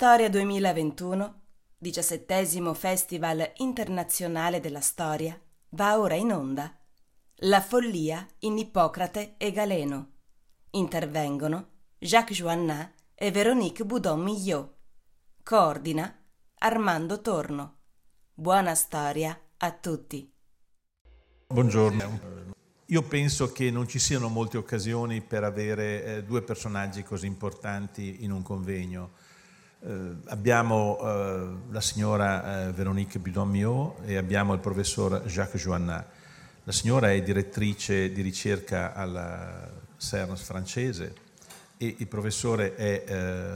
Storia 2021, 17° Festival Internazionale della Storia, va ora in onda. La follia in Ippocrate e Galeno. Intervengono Jacques Joannat e Véronique Boudon-Millot. Coordina Armando Torno. Buona storia a tutti. Buongiorno. Io penso che non ci siano molte occasioni per avere due personaggi così importanti in un convegno. Abbiamo la signora Véronique Boudon-Millot e abbiamo il professor Jacques Joannat. La signora è direttrice di ricerca alla CERN francese e il professore è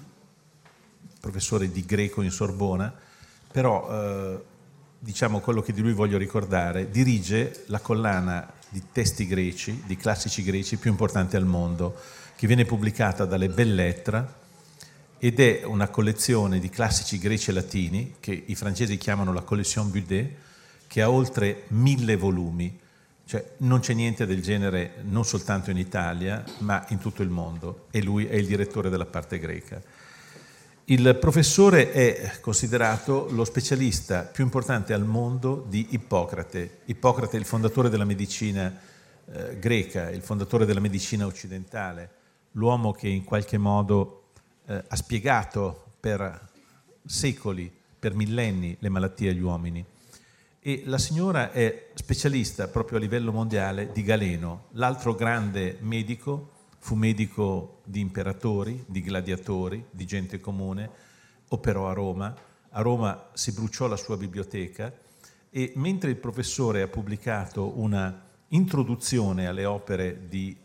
professore di greco in Sorbona, però diciamo quello che di lui voglio ricordare, dirige la collana di testi greci, di classici greci più importante al mondo, che viene pubblicata dalle Belles Lettres ed è una collezione di classici greci e latini che i francesi chiamano la collection Budé, che ha oltre 1000 volumi, cioè non c'è niente del genere non soltanto in Italia ma in tutto il mondo, e lui è il direttore della parte greca. Il professore è considerato lo specialista più importante al mondo di Ippocrate. Ippocrate è il fondatore della medicina greca, il fondatore della medicina occidentale, l'uomo che in qualche modo ha spiegato per secoli, per millenni, le malattie agli uomini. E la signora è specialista proprio a livello mondiale di Galeno, l'altro grande medico. Fu medico di imperatori, di gladiatori, di gente comune, operò a Roma. A Roma si bruciò la sua biblioteca e mentre il professore ha pubblicato una introduzione alle opere di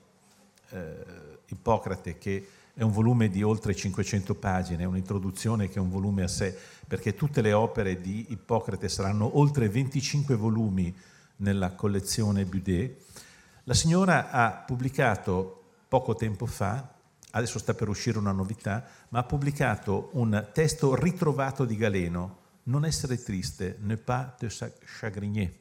Ippocrate, che è un volume di oltre 500 pagine, un'introduzione che è un volume a sé, perché tutte le opere di Ippocrate saranno oltre 25 volumi nella collezione Budé, la signora ha pubblicato poco tempo fa, adesso sta per uscire una novità, ma ha pubblicato un testo ritrovato di Galeno, Non essere triste, ne pas te chagriner,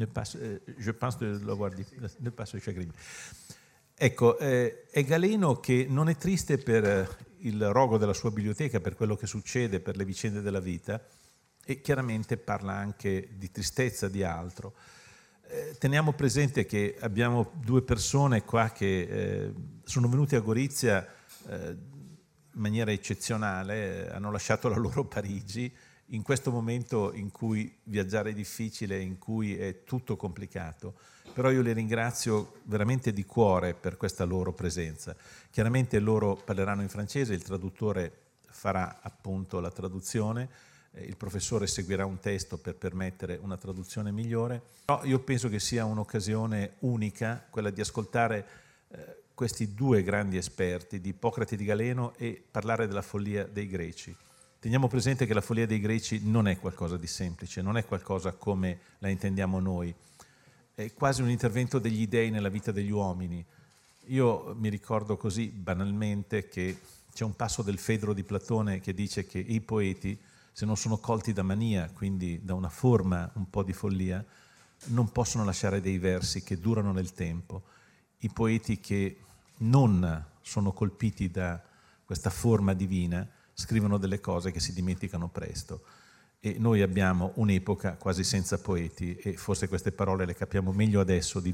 je pense de l'avoir dit, ne pas se chagriner. Ecco, è Galeno che non è triste per il rogo della sua biblioteca, per quello che succede, per le vicende della vita, e chiaramente parla anche di tristezza, di altro. Teniamo presente che abbiamo due persone qua che sono venute a Gorizia in maniera eccezionale, hanno lasciato la loro Parigi in questo momento in cui viaggiare è difficile, in cui è tutto complicato. Però io le ringrazio veramente di cuore per questa loro presenza. Chiaramente loro parleranno in francese, il traduttore farà appunto la traduzione, il professore seguirà un testo per permettere una traduzione migliore. Però io penso che sia un'occasione unica quella di ascoltare questi due grandi esperti di Ippocrate e di Galeno e parlare della follia dei greci. Teniamo presente che la follia dei greci non è qualcosa di semplice, non è qualcosa come la intendiamo noi, è quasi un intervento degli dei nella vita degli uomini. Io mi ricordo così banalmente che c'è un passo del Fedro di Platone che dice che i poeti, se non sono colti da mania, quindi da una forma un po' di follia, non possono lasciare dei versi che durano nel tempo. I poeti che non sono colpiti da questa forma divina scrivono delle cose che si dimenticano presto. E noi abbiamo un'epoca quasi senza poeti e forse queste parole le capiamo meglio adesso di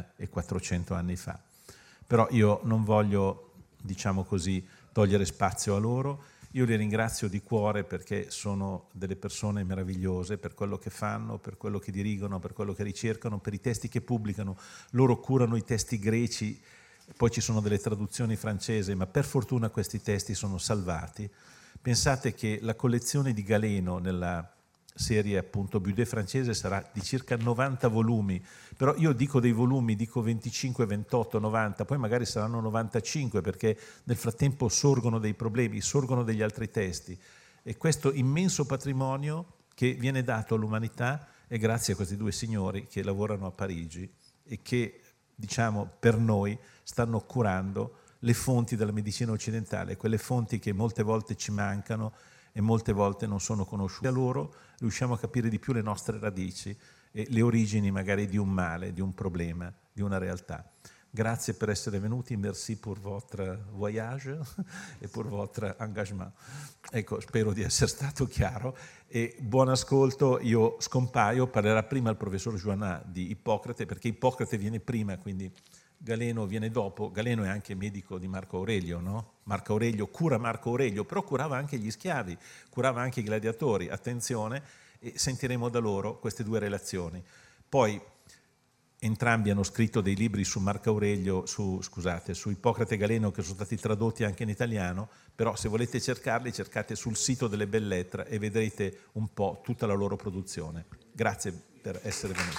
2400 anni fa. Però io non voglio, diciamo così, togliere spazio a loro. Io li ringrazio di cuore perché sono delle persone meravigliose per quello che fanno, per quello che dirigono, per quello che ricercano, per i testi che pubblicano. Loro curano i testi greci, poi ci sono delle traduzioni francesi, ma per fortuna questi testi sono salvati. Pensate che la collezione di Galeno nella serie appunto Budé francese sarà di circa 90 volumi, però io dico dei volumi, dico 25, 28, 90, poi magari saranno 95 perché nel frattempo sorgono dei problemi, sorgono degli altri testi e questo immenso patrimonio che viene dato all'umanità è grazie a questi due signori che lavorano a Parigi e che, diciamo, per noi stanno curando le fonti della medicina occidentale, quelle fonti che molte volte ci mancano e molte volte non sono conosciute. Da loro riusciamo a capire di più le nostre radici e le origini magari di un male, di un problema, di una realtà. Grazie per essere venuti, merci pour votre voyage e pour votre engagement. Ecco, spero di essere stato chiaro e buon ascolto. Io scompaio, parlerà prima il professor Joannin di Ippocrate, perché Ippocrate viene prima, quindi Galeno viene dopo. Galeno è anche medico di Marco Aurelio, no? Marco Aurelio cura Marco Aurelio, però curava anche gli schiavi, curava anche i gladiatori. Attenzione, e sentiremo da loro queste due relazioni. Poi entrambi hanno scritto dei libri su Marco Aurelio, su Ippocrate e Galeno, che sono stati tradotti anche in italiano, però se volete cercarli, cercate sul sito delle Belles Lettres e vedrete un po' tutta la loro produzione. Grazie per essere venuti.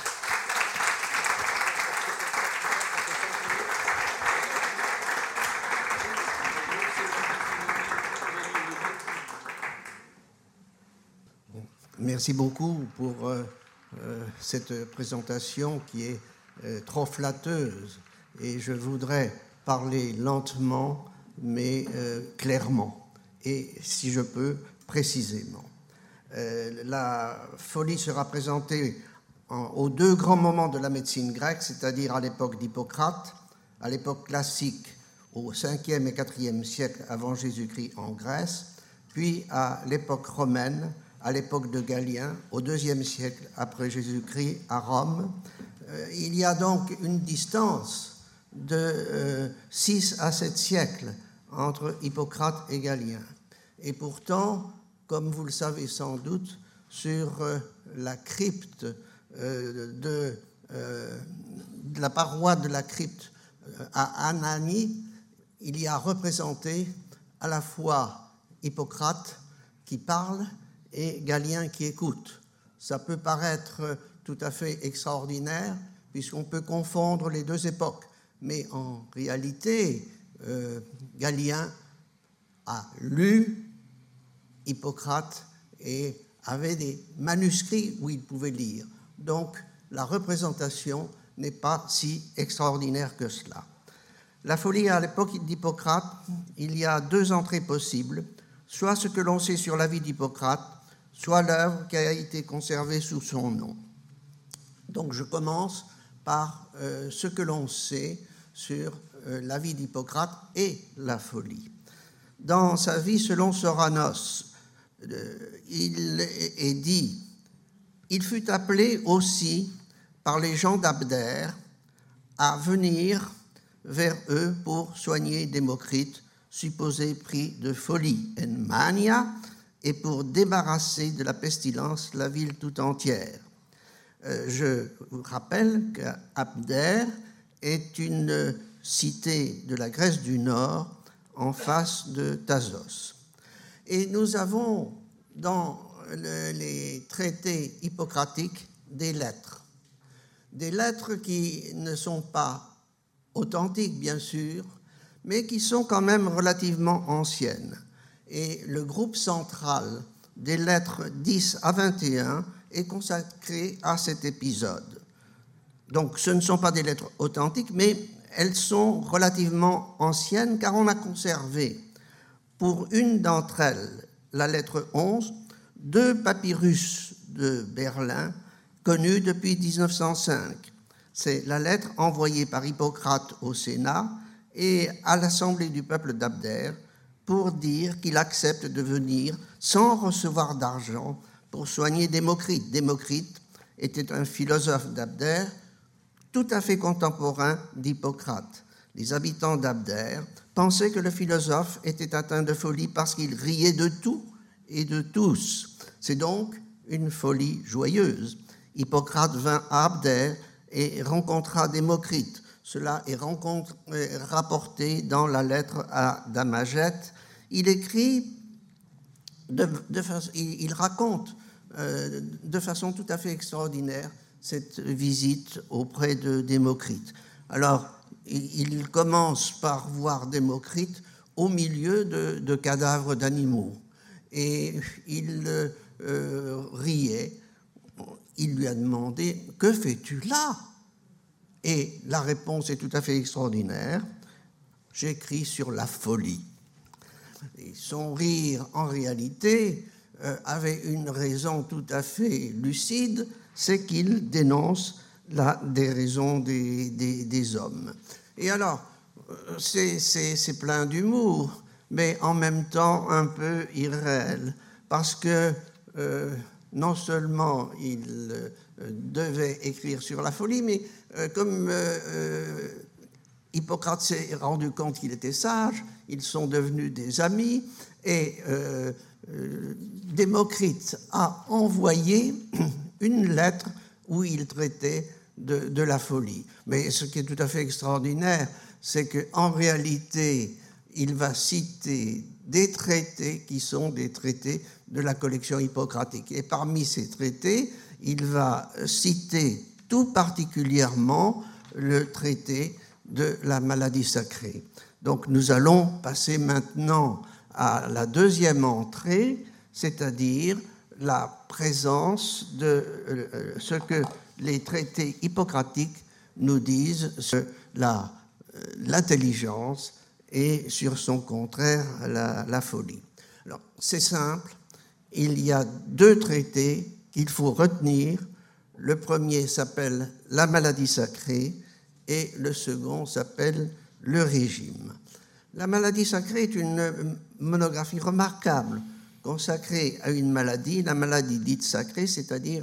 Merci beaucoup pour cette présentation qui est trop flatteuse. Et je voudrais parler lentement, mais clairement, et si je peux, précisément. La folie sera présentée aux deux grands moments de la médecine grecque, c'est-à-dire à l'époque d'Hippocrate, à l'époque classique au 5e et 4e siècle avant Jésus-Christ en Grèce, puis à l'époque romaine, à l'époque de Galien, au IIe siècle après Jésus-Christ à Rome. Il y a donc une distance de 6 à 7 siècles entre Hippocrate et Galien. Et pourtant, comme vous le savez sans doute, sur la crypte de la paroi de la crypte à Anagni, il y a représenté à la fois Hippocrate qui parle et Galien qui écoute. Ça peut paraître tout à fait extraordinaire puisqu'on peut confondre les deux époques. Mais en réalité, Galien a lu Hippocrate et avait des manuscrits où il pouvait lire. Donc, la représentation n'est pas si extraordinaire que cela. La folie, à l'époque d'Hippocrate, il y a deux entrées possibles, soit ce que l'on sait sur la vie d'Hippocrate, soit l'œuvre qui a été conservée sous son nom. Donc je commence par ce que l'on sait sur la vie d'Hippocrate et la folie. Dans sa vie, selon Soranos, il est dit « Il fut appelé aussi par les gens d'Abdère à venir vers eux pour soigner Démocrite, supposé pris de folie, en mania, et pour débarrasser de la pestilence la ville tout entière. » Je vous rappelle qu'Abdère est une cité de la Grèce du Nord en face de Thasos. Et nous avons dans les traités hippocratiques des lettres qui ne sont pas authentiques bien sûr, mais qui sont quand même relativement anciennes. Et le groupe central des lettres 10 à 21 est consacré à cet épisode. Donc ce ne sont pas des lettres authentiques, mais elles sont relativement anciennes car on a conservé pour une d'entre elles, la lettre 11, 2 papyrus de Berlin connus depuis 1905. C'est la lettre envoyée par Hippocrate au Sénat et à l'Assemblée du peuple d'Abdère pour dire qu'il accepte de venir sans recevoir d'argent pour soigner Démocrite. Démocrite était un philosophe d'Abdère tout à fait contemporain d'Hippocrate. Les habitants d'Abdère pensaient que le philosophe était atteint de folie parce qu'il riait de tout et de tous. C'est donc une folie joyeuse. Hippocrate vint à Abdère et rencontra Démocrite. Cela est rapporté dans la lettre à Damagète. Il écrit, il raconte de façon tout à fait extraordinaire cette visite auprès de Démocrite. Alors, il commence par voir Démocrite au milieu de cadavres d'animaux. Et il riait. Il lui a demandé « Que fais-tu là ?» Et la réponse est tout à fait extraordinaire. « J'écris sur la folie. » Et son rire, en réalité, avait une raison tout à fait lucide, c'est qu'il dénonce la déraison des hommes. Et alors, c'est plein d'humour, mais en même temps un peu irréel, parce que non seulement il devait écrire sur la folie, mais comme Hippocrate s'est rendu compte qu'il était sage, ils sont devenus des amis, et Démocrite a envoyé une lettre où il traitait de la folie. Mais ce qui est tout à fait extraordinaire, c'est qu'en réalité, il va citer des traités qui sont des traités de la collection hippocratique. Et parmi ces traités, il va citer tout particulièrement le traité de la maladie sacrée. Donc nous allons passer maintenant à la deuxième entrée, c'est-à-dire la présence de ce que les traités hippocratiques nous disent sur l'intelligence et sur son contraire, la folie. Alors, c'est simple, il y a deux traités qu'il faut retenir. Le premier s'appelle La maladie sacrée et le second s'appelle Le régime. La maladie sacrée est une monographie remarquable consacrée à une maladie, la maladie dite sacrée, c'est-à-dire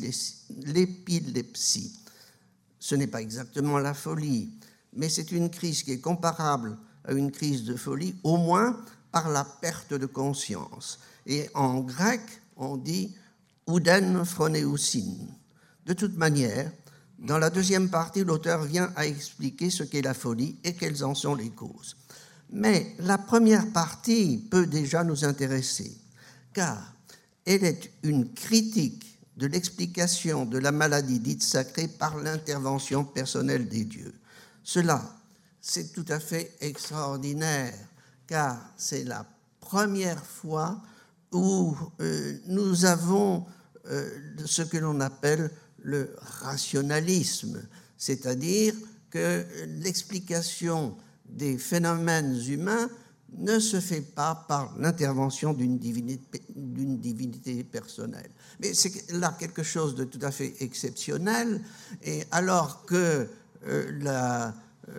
l'épilepsie. Ce n'est pas exactement la folie, mais c'est une crise qui est comparable à une crise de folie, au moins par la perte de conscience. Et en grec, on dit ouden phronéousin. De toute manière, dans la deuxième partie, l'auteur vient à expliquer ce qu'est la folie et quelles en sont les causes. Mais la première partie peut déjà nous intéresser, car elle est une critique de l'explication de la maladie dite sacrée par l'intervention personnelle des dieux. Cela, c'est tout à fait extraordinaire, car c'est la première fois où nous avons ce que l'on appelle le rationalisme, c'est-à-dire que l'explication des phénomènes humains ne se fait pas par l'intervention d'une divinité personnelle. Mais c'est là quelque chose de tout à fait exceptionnel, et alors que la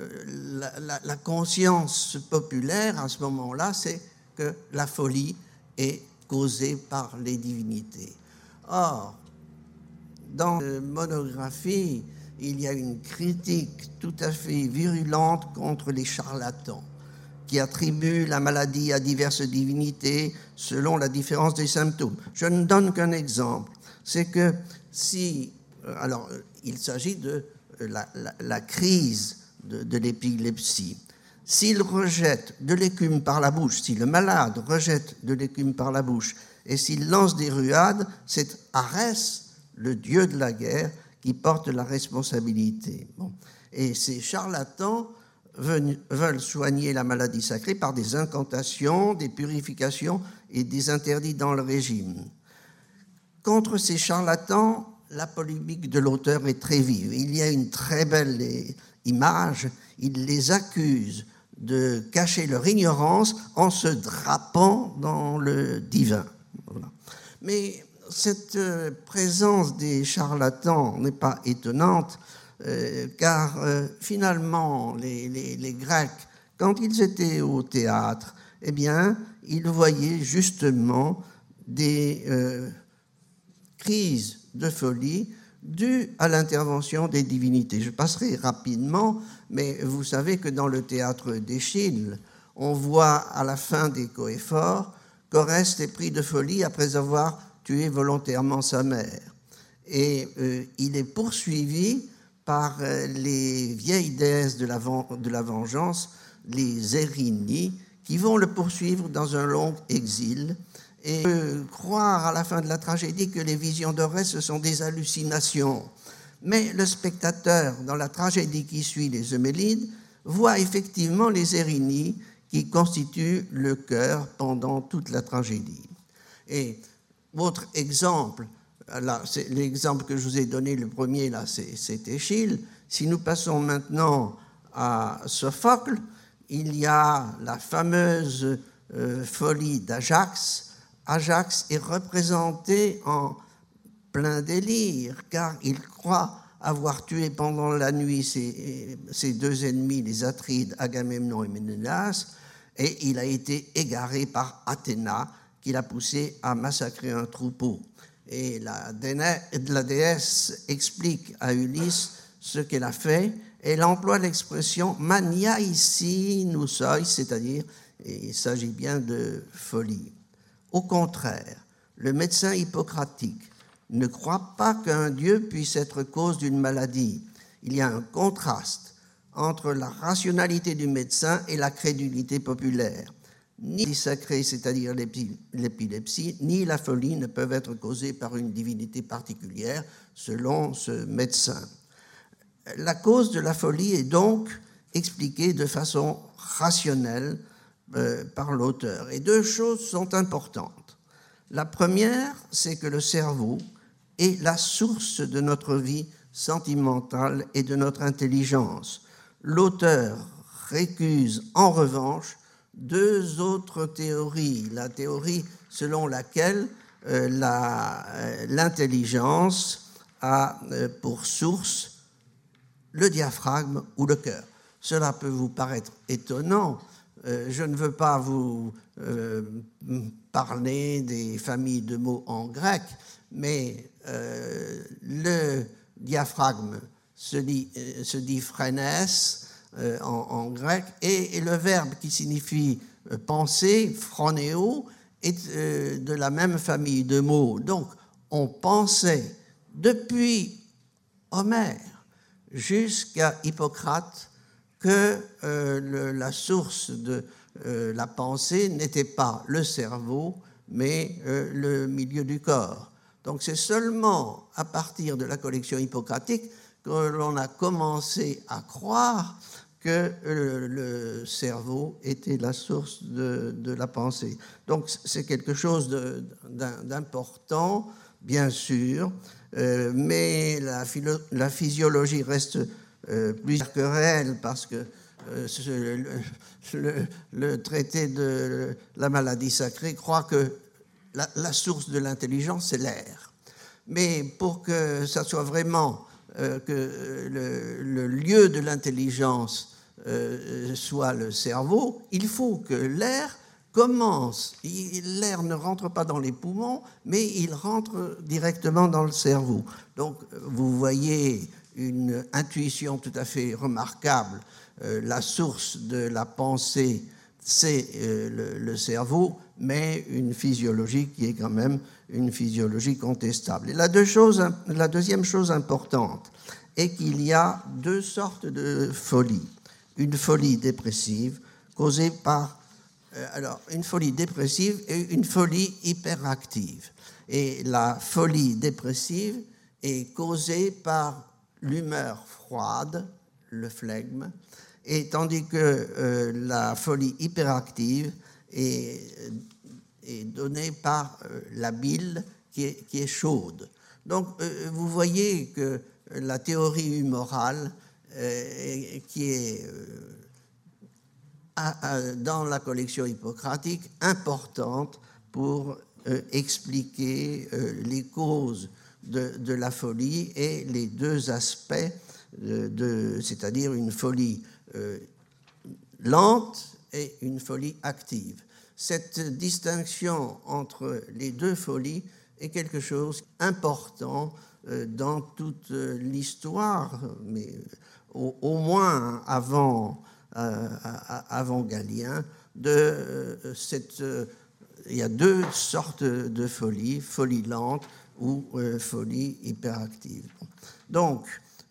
conscience populaire, à ce moment-là, c'est que la folie est causée par les divinités. Or, dans la monographie, il y a une critique tout à fait virulente contre les charlatans qui attribuent la maladie à diverses divinités selon la différence des symptômes. Je ne donne qu'un exemple. C'est que si... Alors, il s'agit de la crise de l'épilepsie. S'il rejette de l'écume par la bouche, si le malade rejette de l'écume par la bouche et s'il lance des ruades, c'est Arès, le dieu de la guerre, qui porte la responsabilité. Bon. Et ces charlatans veulent soigner la maladie sacrée par des incantations, des purifications et des interdits dans le régime. Contre ces charlatans, la polémique de l'auteur est très vive. Il y a une très belle image. Il les accuse de cacher leur ignorance en se drapant dans le divin. Voilà. Mais cette présence des charlatans n'est pas étonnante, car finalement, les Grecs, quand ils étaient au théâtre, eh bien, ils voyaient justement des crises de folie dues à l'intervention des divinités. Je passerai rapidement, mais vous savez que dans le théâtre d'Échille, on voit à la fin des Coëphores qu'Oreste est pris de folie après avoir tué volontairement sa mère. Et il est poursuivi par les vieilles déesses de la vengeance, les Érinies, qui vont le poursuivre dans un long exil. Et croire à la fin de la tragédie que les visions d'Oreste sont des hallucinations. Mais le spectateur, dans la tragédie qui suit les Eumélides, voit effectivement les Érinies qui constituent le cœur pendant toute la tragédie. Et autre exemple, là, c'est l'exemple que je vous ai donné, le premier, là, c'est Échille. Si nous passons maintenant à Sophocle, il y a la fameuse folie d'Ajax. Ajax est représenté en plein délire, car il croit avoir tué pendant la nuit ses deux ennemis, les Atrides, Agamemnon et Ménélas, et il a été égaré par Athéna, qui l'a poussé à massacrer un troupeau. Et la déesse explique à Ulysse ce qu'elle a fait. Elle emploie l'expression « mania ici nous sois », c'est-à-dire il s'agit bien de folie. Au contraire, le médecin hippocratique ne croit pas qu'un dieu puisse être cause d'une maladie. Il y a un contraste entre la rationalité du médecin et la crédulité populaire. Ni le sacré, c'est-à-dire l'épilepsie, ni la folie ne peuvent être causées par une divinité particulière, selon ce médecin. La cause de la folie est donc expliquée de façon rationnelle par l'auteur. Et deux choses sont importantes. La première, c'est que le cerveau est la source de notre vie sentimentale et de notre intelligence. L'auteur récuse en revanche deux autres théories. La théorie selon laquelle l'intelligence a pour source le diaphragme ou le cœur. Cela peut vous paraître étonnant. Je ne veux pas vous parler des familles de mots en grec, mais le diaphragme se dit phrénès en grec, et le verbe qui signifie penser, phronéo, est de la même famille de mots. Donc, on pensait depuis Homère jusqu'à Hippocrate que la source de la pensée n'était pas le cerveau, mais le milieu du corps. Donc c'est seulement à partir de la collection hippocratique que l'on a commencé à croire que le cerveau était la source de la pensée. Donc c'est quelque chose d'important, bien sûr, mais la physiologie reste plus querelle parce que le traité de la maladie sacrée croit que la source de l'intelligence, c'est l'air. Mais pour que ça soit vraiment que le lieu de l'intelligence soit le cerveau, il faut que l'air commence. L'air ne rentre pas dans les poumons, mais il rentre directement dans le cerveau. Donc, vous voyez une intuition tout à fait remarquable. La source de la pensée, c'est le cerveau, mais une physiologie qui est quand même une physiologie contestable. Et la deuxième chose importante est qu'il y a deux sortes de folie. Une folie dépressive causée par une folie dépressive et une folie hyperactive. Et la folie dépressive est causée par l'humeur froide, le flegme, et tandis que la folie hyperactive est donnée par la bile qui est chaude. Donc vous voyez que la théorie humorale qui est dans la collection hippocratique importante pour expliquer les causes de la folie et les deux aspects, c'est-à-dire une folie lente et une folie active. Cette distinction entre les deux folies est quelque chose d'important dans toute l'histoire, mais au moins avant Galien. Il y a deux sortes de folie, folie lente ou folie hyperactive. Donc,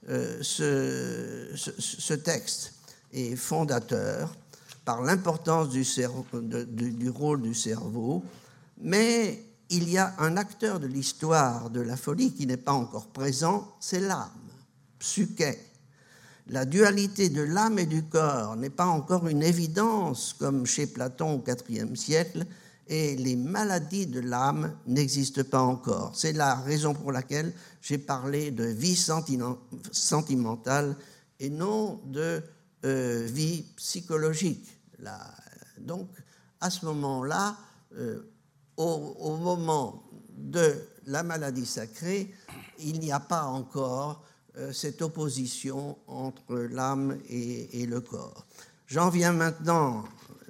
ce texte est fondateur par l'importance du rôle du cerveau, mais il y a un acteur de l'histoire de la folie qui n'est pas encore présent, c'est l'âme, Psyché. La dualité de l'âme et du corps n'est pas encore une évidence comme chez Platon au IVe siècle, et les maladies de l'âme n'existent pas encore. C'est la raison pour laquelle j'ai parlé de vie sentimentale et non de vie psychologique. Donc, à ce moment-là, au moment de la maladie sacrée, il n'y a pas encore cette opposition entre l'âme et le corps. J'en viens maintenant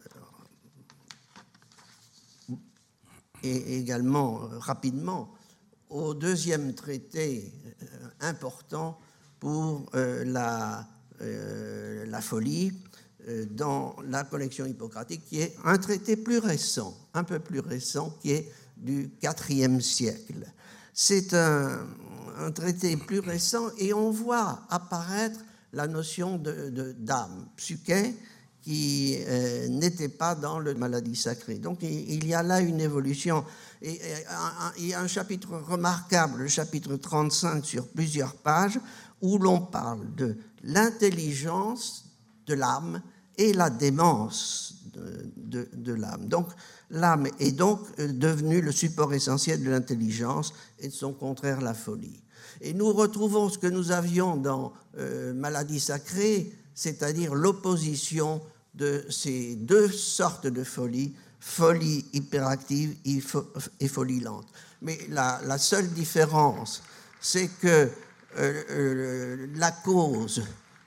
et également rapidement au deuxième traité important pour la folie dans la collection hippocratique, qui est un traité plus récent, un peu plus récent, qui est du IVe siècle. C'est un traité plus récent et on voit apparaître la notion d'âme, psyché, qui n'était pas dans le maladie sacrée. Donc il y a là une évolution. Et il y a un chapitre remarquable, le chapitre 35 sur plusieurs pages, où l'on parle de l'intelligence de l'âme et la démence de l'âme. Donc l'âme est donc devenue le support essentiel de l'intelligence et de son contraire, la folie. Et nous retrouvons ce que nous avions dans Maladie sacrée, c'est-à-dire l'opposition de ces deux sortes de folie, folie hyperactive et folie lente. Mais la seule différence, c'est que la cause,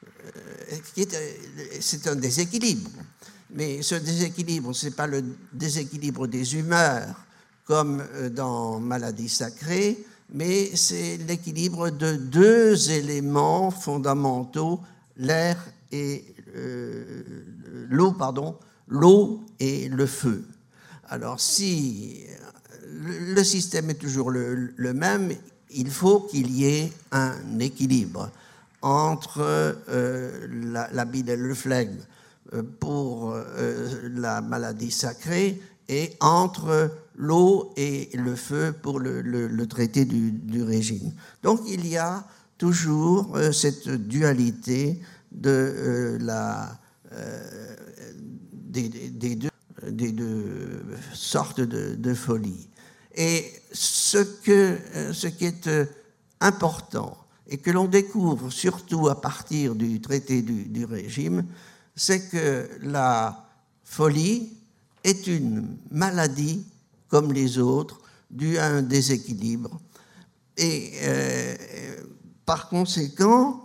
c'est un déséquilibre. Mais ce déséquilibre, ce n'est pas le déséquilibre des humeurs, comme dans Maladie sacrée, mais c'est l'équilibre de deux éléments fondamentaux, l'air et l'eau et le feu. Alors, si le système est toujours le même, il faut qu'il y ait un équilibre entre la bile et le flegme pour la maladie sacrée et entre l'eau et le feu pour le traité du régime. Donc il y a toujours cette dualité des deux sortes de folie. Et ce qui est important et que l'on découvre surtout à partir du traité du régime, c'est que la folie est une maladie comme les autres, due à un déséquilibre. Et par conséquent,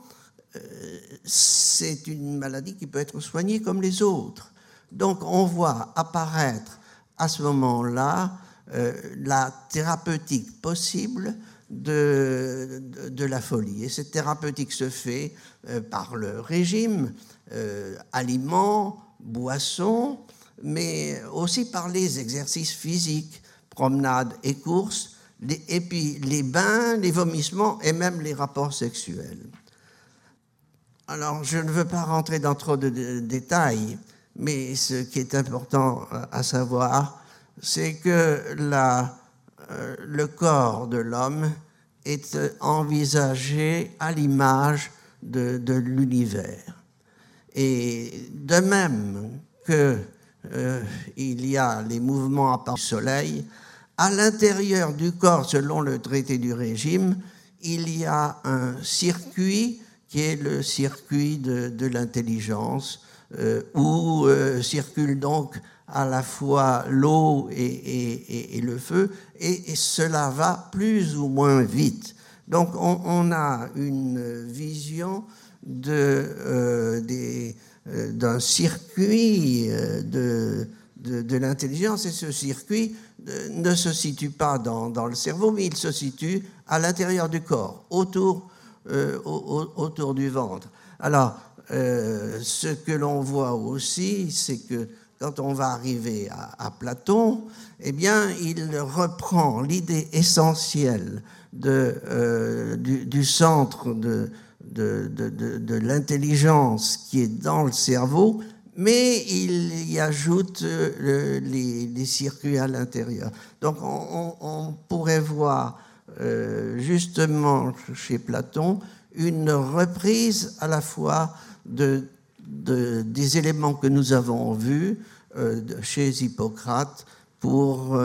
c'est une maladie qui peut être soignée comme les autres. Donc on voit apparaître à ce moment-là la thérapeutique possible de la folie. Et cette thérapeutique se fait par le régime, aliments, boissons, mais aussi par les exercices physiques, promenades et courses, et puis les bains, les vomissements et même les rapports sexuels. Alors, je ne veux pas rentrer dans trop de détails, mais ce qui est important à savoir, c'est que le corps de l'homme est envisagé à l'image de l'univers. Et de même qu'il y a les mouvements à part du soleil, à l'intérieur du corps, selon le traité du régime, il y a un circuit qui est le circuit de l'intelligence, où circulent donc à la fois l'eau et le feu, et cela va plus ou moins vite. Donc on a une vision d'un circuit de l'intelligence, et ce circuit ne se situe pas dans le cerveau, mais il se situe à l'intérieur du corps, autour du ventre. Alors, ce que l'on voit aussi, c'est que quand on va arriver à Platon, eh bien, il reprend l'idée essentielle du centre de l'intelligence qui est dans le cerveau, mais il y ajoute les circuits à l'intérieur. Donc on pourrait voir justement chez Platon une reprise à la fois des éléments que nous avons vus chez Hippocrate pour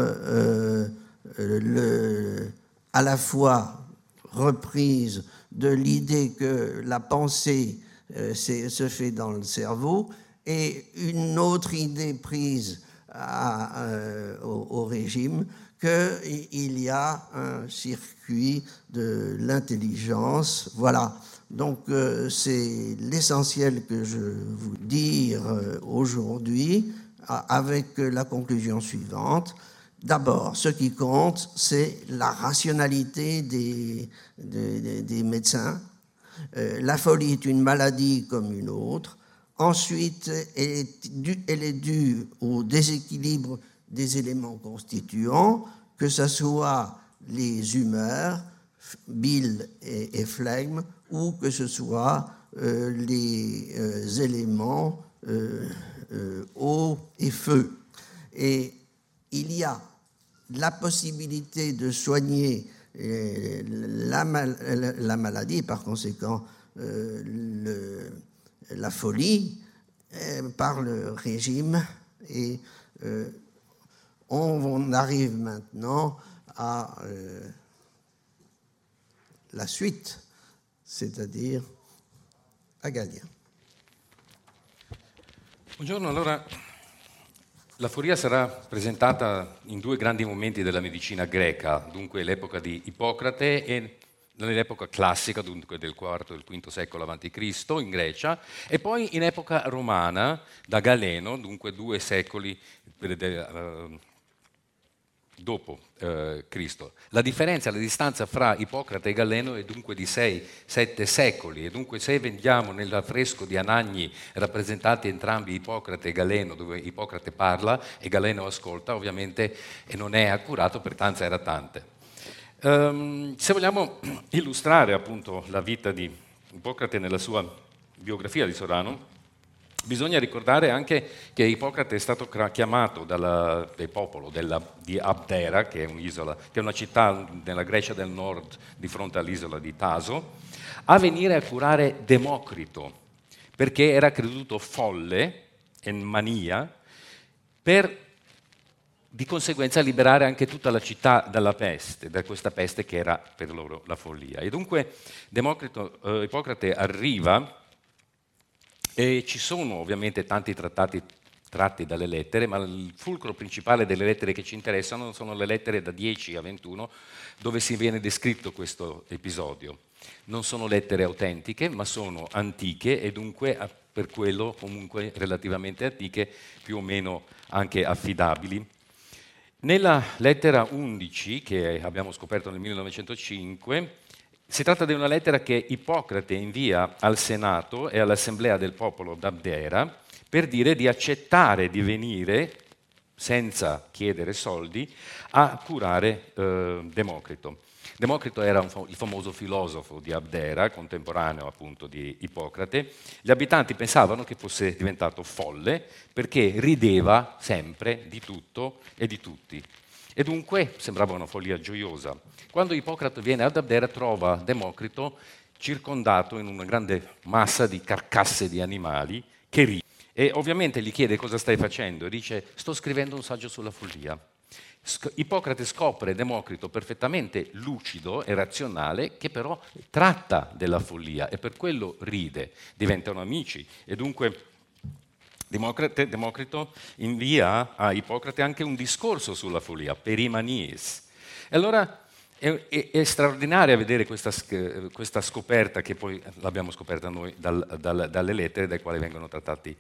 à la fois reprise de l'idée que la pensée se fait dans le cerveau, et une autre idée prise au régime, qu'il y a un circuit de l'intelligence. Voilà Donc c'est l'essentiel que je veux vous dire aujourd'hui, avec la conclusion suivante. D'abord, ce qui compte, c'est la rationalité des médecins. La folie est une maladie comme une autre. Ensuite, elle est due au déséquilibre des éléments constituants, que ce soit les humeurs, bile et flegme, ou que ce soit les éléments eau et feu. Et il y a la possibilité de soigner la maladie, et par conséquent la folie, par le régime. Et on arrive maintenant à la suite, c'est-à-dire a Galien. Buongiorno, allora la folia sarà presentata in due grandi momenti della medicina greca, dunque l'epoca di Ippocrate e nell'epoca classica, dunque del IV e del V secolo a.C. in Grecia, e poi in epoca romana da Galeno, dunque 2 secoli dopo Cristo. La differenza, la distanza fra Ippocrate e Galeno è dunque di 6-7 secoli, e dunque se vediamo nell'affresco di Anagni rappresentati entrambi Ippocrate e Galeno, dove Ippocrate parla e Galeno ascolta, ovviamente non è accurato, pertanto era tante. Se vogliamo illustrare appunto la vita di Ippocrate nella sua biografia di Sorano, bisogna ricordare anche che Ippocrate è stato chiamato del popolo di Abdera, che è un'isola, che è una città nella Grecia del nord di fronte all'isola di Taso, a venire a curare Democrito, perché era creduto folle, in mania, per di conseguenza liberare anche tutta la città dalla peste, da questa peste che era per loro la follia. E dunque Ippocrate arriva. E ci sono ovviamente tanti trattati tratti dalle lettere, ma il fulcro principale delle lettere che ci interessano sono le lettere da 10 a 21, dove si viene descritto questo episodio. Non sono lettere autentiche, ma sono antiche e dunque per quello comunque relativamente antiche, più o meno anche affidabili. Nella lettera 11, che abbiamo scoperto nel 1905, si tratta di una lettera che Ippocrate invia al Senato e all'Assemblea del popolo d'Abdera per dire di accettare di venire, senza chiedere soldi, a curare Democrito. Democrito era il famoso filosofo di Abdera, contemporaneo appunto di Ippocrate. Gli abitanti pensavano che fosse diventato folle perché rideva sempre di tutto e di tutti. E dunque sembrava una follia gioiosa. Quando Ippocrate viene ad Abdera trova Democrito circondato in una grande massa di carcasse di animali che ride. E ovviamente gli chiede cosa stai facendo e dice sto scrivendo un saggio sulla follia. Ippocrate scopre Democrito perfettamente lucido e razionale che però tratta della follia e per quello ride, diventano amici e dunque Democrito invia a Ippocrate anche un discorso sulla follia, Perimanies. E allora è straordinaria vedere questa scoperta che poi l'abbiamo scoperta noi dalle lettere dai quali vengono trattati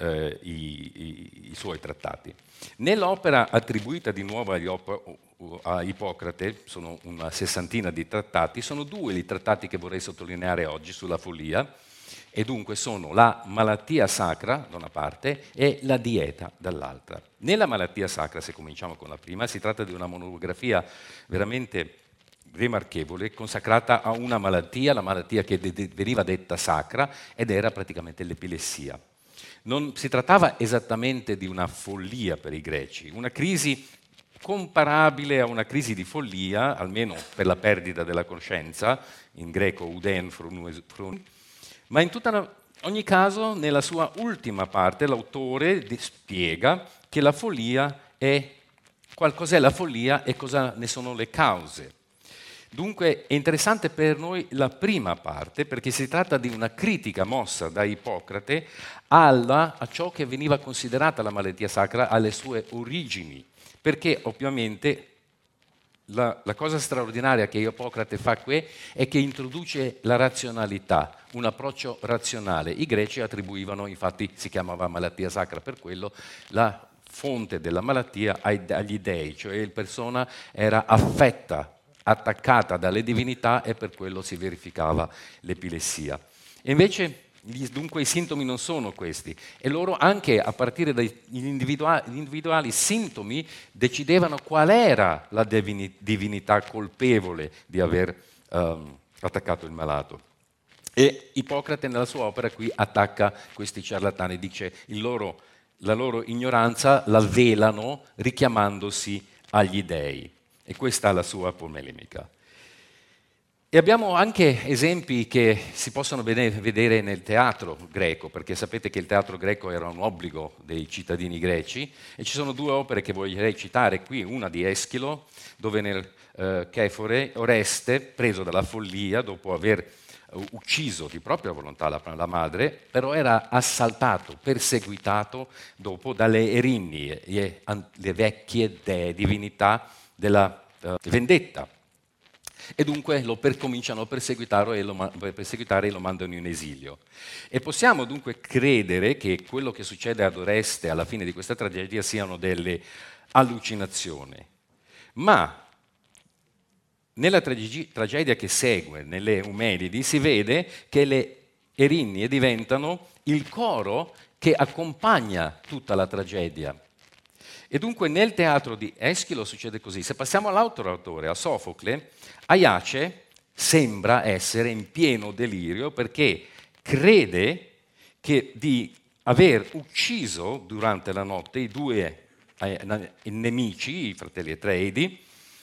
i suoi trattati. Nell'opera attribuita di nuovo a Ippocrate, sono una 60ina di trattati, sono 2 i trattati che vorrei sottolineare oggi sulla follia, e dunque sono la malattia sacra da una parte e la dieta dall'altra. Nella malattia sacra, se cominciamo con la prima, si tratta di una monografia veramente rimarchevole, consacrata a una malattia, la malattia che veniva detta sacra, ed era praticamente l'epilessia. Non si trattava esattamente di una follia per i greci, una crisi comparabile a una crisi di follia, almeno per la perdita della coscienza, in greco uden frun, ma in ogni caso, nella sua ultima parte, l'autore spiega che la follia è cos'è la follia e cosa ne sono le cause. Dunque è interessante per noi la prima parte perché si tratta di una critica mossa da Ippocrate a ciò che veniva considerata la malattia sacra alle sue origini, perché ovviamente la cosa straordinaria che Ippocrate fa qui è che introduce la razionalità, un approccio razionale. I greci attribuivano, infatti si chiamava malattia sacra per quello, la fonte della malattia agli dei, cioè la persona era affetta, attaccata dalle divinità e per quello si verificava l'epilessia. E invece dunque i sintomi non sono questi e loro anche a partire dagli individuali sintomi decidevano qual era la divinità colpevole di aver attaccato il malato. E Ippocrate nella sua opera qui attacca questi ciarlatani, dice la loro ignoranza la velano richiamandosi agli dei, e questa è la sua polemica. E abbiamo anche esempi che si possono vedere nel teatro greco, perché sapete che il teatro greco era un obbligo dei cittadini greci, e ci sono due opere che voglierei citare qui, una di Eschilo, dove nel Chefore Oreste, preso dalla follia dopo aver ucciso di propria volontà la madre, però era assaltato, perseguitato dopo dalle Erinnie, le vecchie divinità della vendetta. E dunque lo cominciano a perseguitare e lo mandano in esilio. E possiamo dunque credere che quello che succede ad Oreste alla fine di questa tragedia siano delle allucinazioni. Ma nella tragedia che segue, nelle Eumenidi, si vede che le Erinnie diventano il coro che accompagna tutta la tragedia. E dunque nel teatro di Eschilo succede così. Se passiamo all'altro autore, a Sofocle, Aiace sembra essere in pieno delirio perché crede di aver ucciso durante la notte i due nemici, i fratelli Atreidi,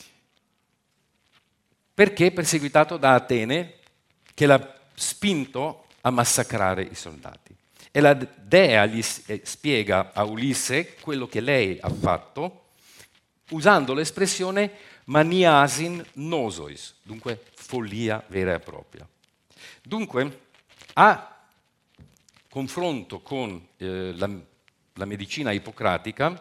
perché perseguitato da Atene che l'ha spinto a massacrare i soldati. E la dea gli spiega a Ulisse quello che lei ha fatto usando l'espressione maniasin nosois, dunque follia vera e propria. Dunque, a confronto con la medicina ippocratica,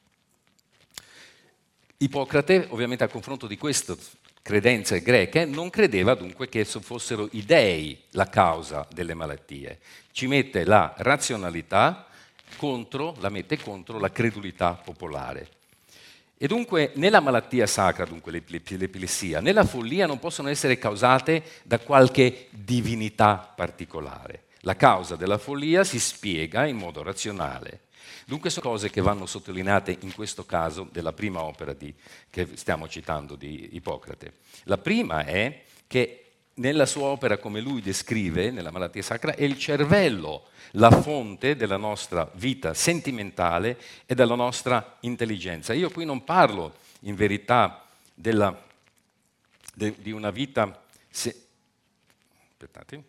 Ippocrate, ovviamente a confronto di queste credenze greche, non credeva dunque che fossero i dei la causa delle malattie. Ci mette la razionalità la mette contro la credulità popolare. E dunque nella malattia sacra, dunque l'epilessia, nella follia non possono essere causate da qualche divinità particolare. La causa della follia si spiega in modo razionale. Dunque sono cose che vanno sottolineate in questo caso della prima opera che stiamo citando di Ippocrate. La prima è che nella sua opera, come lui descrive, nella malattia sacra, è il cervello la fonte della nostra vita sentimentale e della nostra intelligenza. Io qui non parlo in verità di una vita... Aspettate.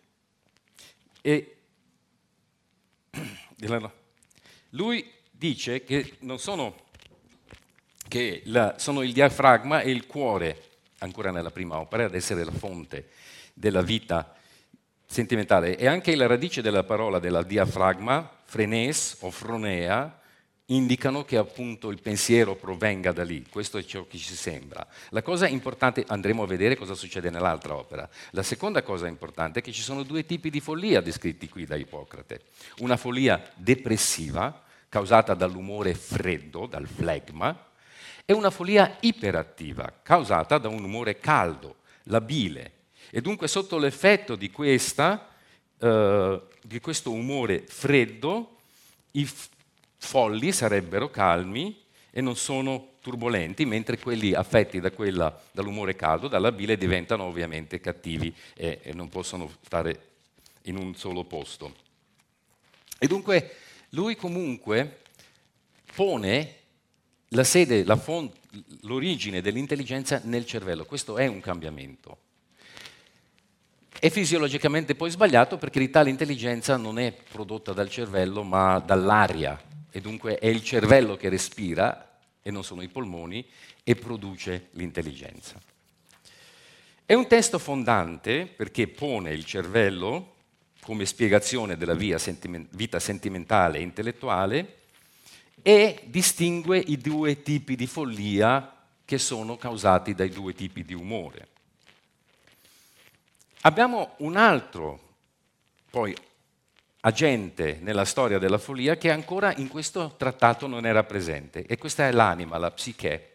Lui dice che non sono il diafragma e il cuore, ancora nella prima opera, ad essere la fonte della vita sentimentale. E anche la radice della parola della diafragma, phrenes o phronea, indicano che appunto il pensiero provenga da lì. Questo è ciò che ci sembra. La cosa importante, andremo a vedere cosa succede nell'altra opera. La seconda cosa importante è che ci sono due tipi di follia descritti qui da Ippocrate. Una follia depressiva, causata dall'umore freddo, dal flegma, e una follia iperattiva, causata da un umore caldo, la bile. E dunque sotto l'effetto di questo umore freddo, i folli sarebbero calmi e non sono turbolenti, mentre quelli affetti dall'umore caldo, dalla bile, diventano ovviamente cattivi e non possono stare in un solo posto. E dunque lui comunque pone la sede, l'origine dell'intelligenza nel cervello. Questo è un cambiamento. È fisiologicamente poi sbagliato perché tale intelligenza non è prodotta dal cervello ma dall'aria, e dunque è il cervello che respira e non sono i polmoni e produce l'intelligenza. È un testo fondante perché pone il cervello come spiegazione della vita sentimentale e intellettuale e distingue i due tipi di follia che sono causati dai due tipi di umore. Abbiamo un altro poi agente nella storia della follia che ancora in questo trattato non era presente, e questa è l'anima, la psiche.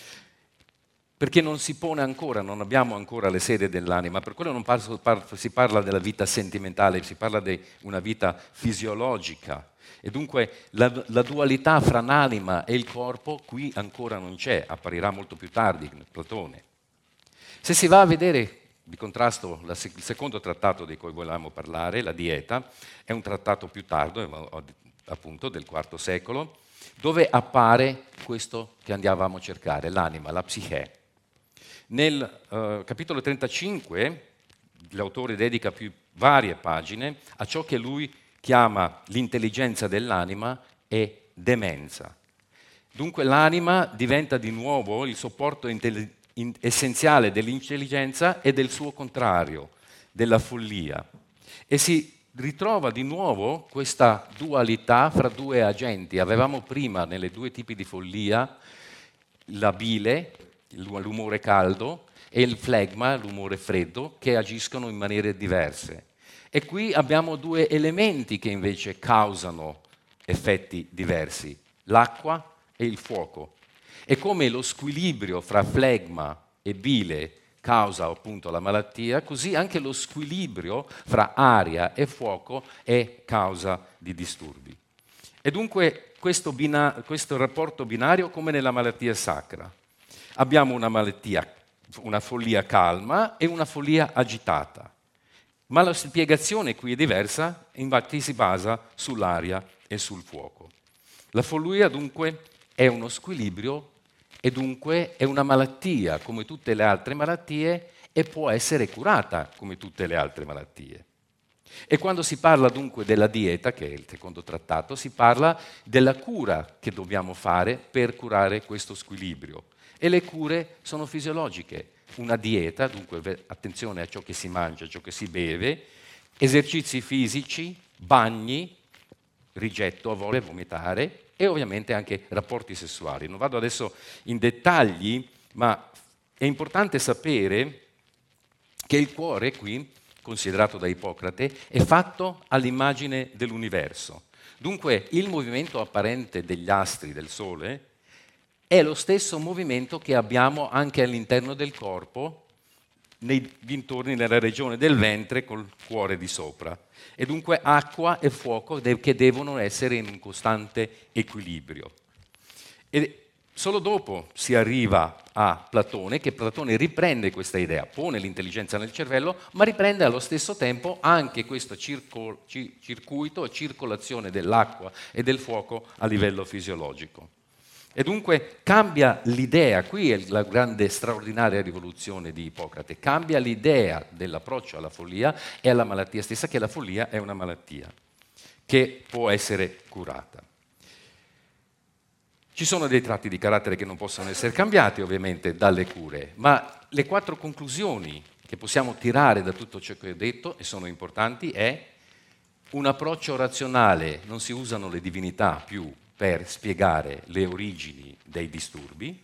Perché non si pone ancora, non abbiamo ancora le sedi dell'anima, per quello non si parla della vita sentimentale, si parla di una vita fisiologica. E dunque la dualità fra l'anima e il corpo qui ancora non c'è, apparirà molto più tardi in Platone. Se si va a vedere di contrasto il secondo trattato di cui volevamo parlare, la Dieta, è un trattato più tardo, appunto del IV secolo, dove appare questo che andavamo a cercare, l'anima, la psiche. Nel capitolo 35 l'autore dedica più varie pagine a ciò che lui chiama l'intelligenza dell'anima e demenza. Dunque l'anima diventa di nuovo il supporto essenziale dell'intelligenza e del suo contrario, della follia. E si ritrova di nuovo questa dualità fra due agenti. Avevamo prima nelle due tipi di follia la bile, l'umore caldo, e il flegma, l'umore freddo, che agiscono in maniere diverse. E qui abbiamo due elementi che invece causano effetti diversi, l'acqua e il fuoco. E come lo squilibrio fra flegma e bile causa appunto la malattia, così anche lo squilibrio fra aria e fuoco è causa di disturbi. E dunque questo rapporto binario come nella malattia sacra. Abbiamo una follia calma e una follia agitata. Ma la spiegazione qui è diversa, infatti si basa sull'aria e sul fuoco. La follia dunque è uno squilibrio e dunque è una malattia come tutte le altre malattie e può essere curata come tutte le altre malattie. E quando si parla dunque della dieta, che è il secondo trattato, si parla della cura che dobbiamo fare per curare questo squilibrio. E le cure sono fisiologiche. Una dieta, dunque attenzione a ciò che si mangia, a ciò che si beve, esercizi fisici, bagni, rigetto a voler vomitare e ovviamente anche rapporti sessuali. Non vado adesso in dettagli, ma è importante sapere che il cuore qui, considerato da Ippocrate, è fatto all'immagine dell'universo. Dunque il movimento apparente degli astri del Sole è lo stesso movimento che abbiamo anche all'interno del corpo, nei dintorni, nella regione del ventre, col cuore di sopra. E dunque acqua e fuoco che devono essere in un costante equilibrio. E solo dopo si arriva a Platone, che Platone riprende questa idea, pone l'intelligenza nel cervello, ma riprende allo stesso tempo anche questo circuito e circolazione dell'acqua e del fuoco a livello fisiologico. E dunque cambia l'idea, qui è la grande straordinaria rivoluzione di Ippocrate, cambia l'idea dell'approccio alla follia e alla malattia stessa, che la follia è una malattia che può essere curata. Ci sono dei tratti di carattere che non possono essere cambiati ovviamente dalle cure, ma le 4 conclusioni che possiamo tirare da tutto ciò che ho detto, e sono importanti, è un approccio razionale, non si usano le divinità più per spiegare le origini dei disturbi.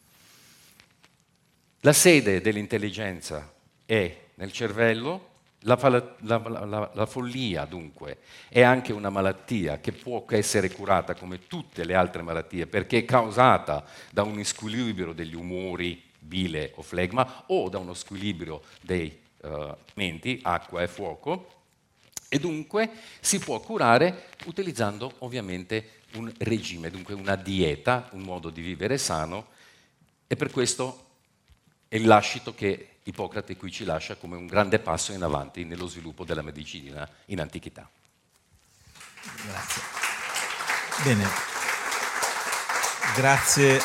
La sede dell'intelligenza è nel cervello, la follia dunque è anche una malattia che può essere curata come tutte le altre malattie perché è causata da un squilibrio degli umori, bile o flegma, o da uno squilibrio dei elementi, acqua e fuoco, e dunque si può curare utilizzando ovviamente un regime, dunque una dieta, un modo di vivere sano, e per questo è il lascito che Ippocrate qui ci lascia come un grande passo in avanti nello sviluppo della medicina in antichità. Grazie. Bene, grazie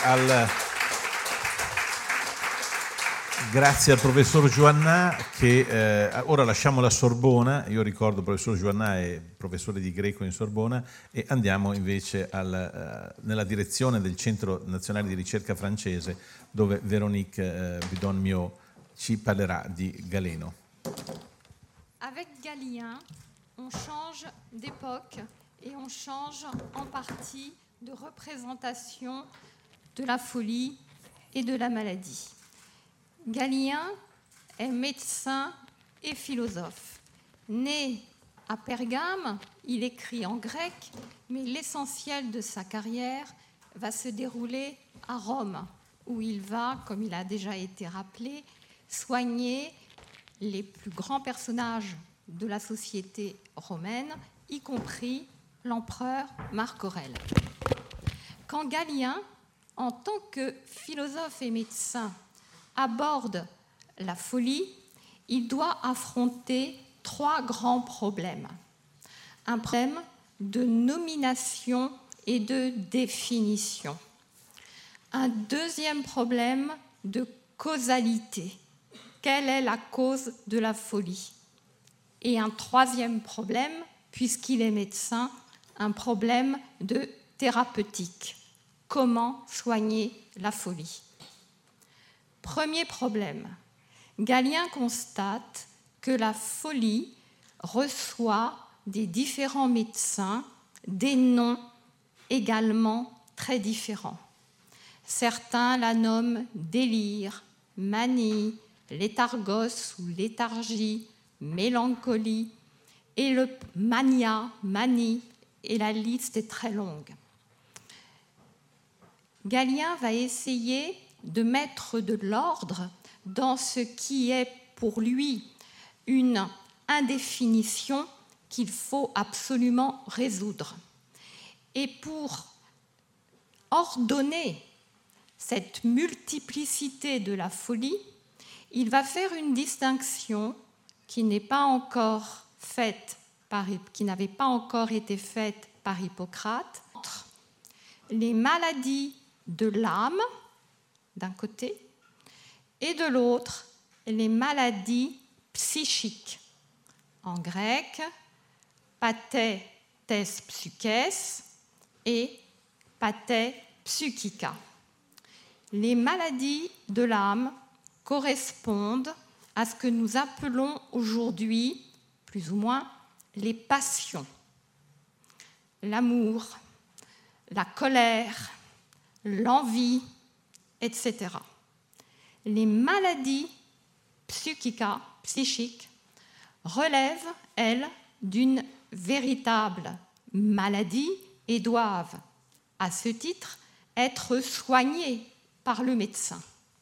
al professor Joannà che ora lasciamo la Sorbona. Io ricordo il professor Joannà è professore di greco in Sorbona e andiamo invece nella direzione del Centro Nazionale di Ricerca francese dove Véronique Bidon-Miot ci parlerà di Galeno. Avec Galien, on change d'époque et on change en partie de représentation de la folie et de la maladie. Galien est médecin et philosophe. Né à Pergame, il écrit en grec, mais l'essentiel de sa carrière va se dérouler à Rome, où il va, comme il a déjà été rappelé, soigner les plus grands personnages de la société romaine, y compris l'empereur Marc Aurèle. Quand Galien, en tant que philosophe et médecin, aborde la folie, il doit affronter 3 grands problèmes. Un problème de nomination et de définition. Un deuxième problème de causalité. Quelle est la cause de la folie? Et un troisième problème, puisqu'il est médecin, un problème de thérapeutique. Comment soigner la folie? Premier problème, Galien constate que la folie reçoit des différents médecins des noms également très différents. Certains la nomment délire, manie, léthargos ou léthargie, mélancolie, et le mania, manie, et la liste est très longue. Galien va essayer de mettre de l'ordre dans ce qui est pour lui une indéfinition qu'il faut absolument résoudre. Et pour ordonner cette multiplicité de la folie, il va faire une distinction qui n'avait pas encore été faite par Hippocrate entre les maladies de l'âme, d'un côté, et de l'autre, les maladies psychiques. En grec, pathé tes psyches et pathé psychica. Les maladies de l'âme correspondent à ce que nous appelons aujourd'hui, plus ou moins, les passions. L'amour, la colère, l'envie, etc. Les maladies psychiques relèvent, elles, d'une véritable maladie et doivent, à ce titre, être soignées par le médecin.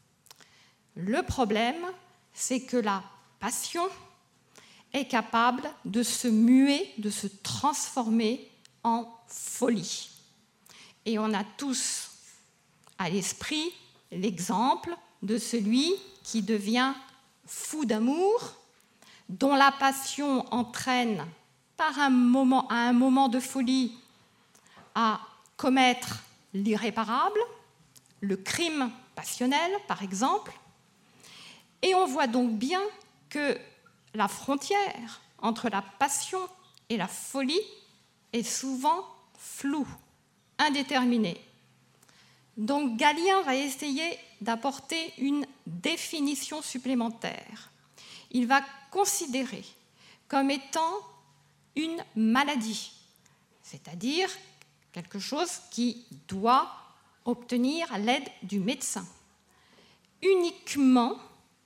Le problème, c'est que la passion est capable de se muer, de se transformer en folie. Et on a tous à l'esprit l'exemple de celui qui devient fou d'amour, dont la passion entraîne à un moment de folie à commettre l'irréparable, le crime passionnel par exemple. Et on voit donc bien que la frontière entre la passion et la folie est souvent floue, indéterminée. Donc Galien va essayer d'apporter une définition supplémentaire. Il va considérer comme étant une maladie, c'est-à-dire quelque chose qui doit obtenir l'aide du médecin. Uniquement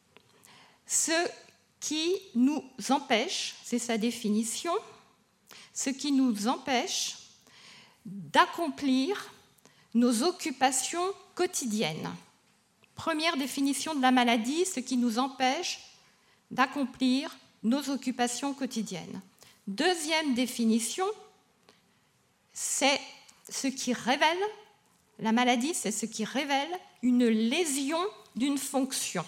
ce qui nous empêche, c'est sa définition, ce qui nous empêche d'accomplir nos occupations quotidiennes. Première définition de la maladie, ce qui nous empêche d'accomplir nos occupations quotidiennes. Deuxième définition, c'est ce qui révèle, la maladie, c'est ce qui révèle une lésion d'une fonction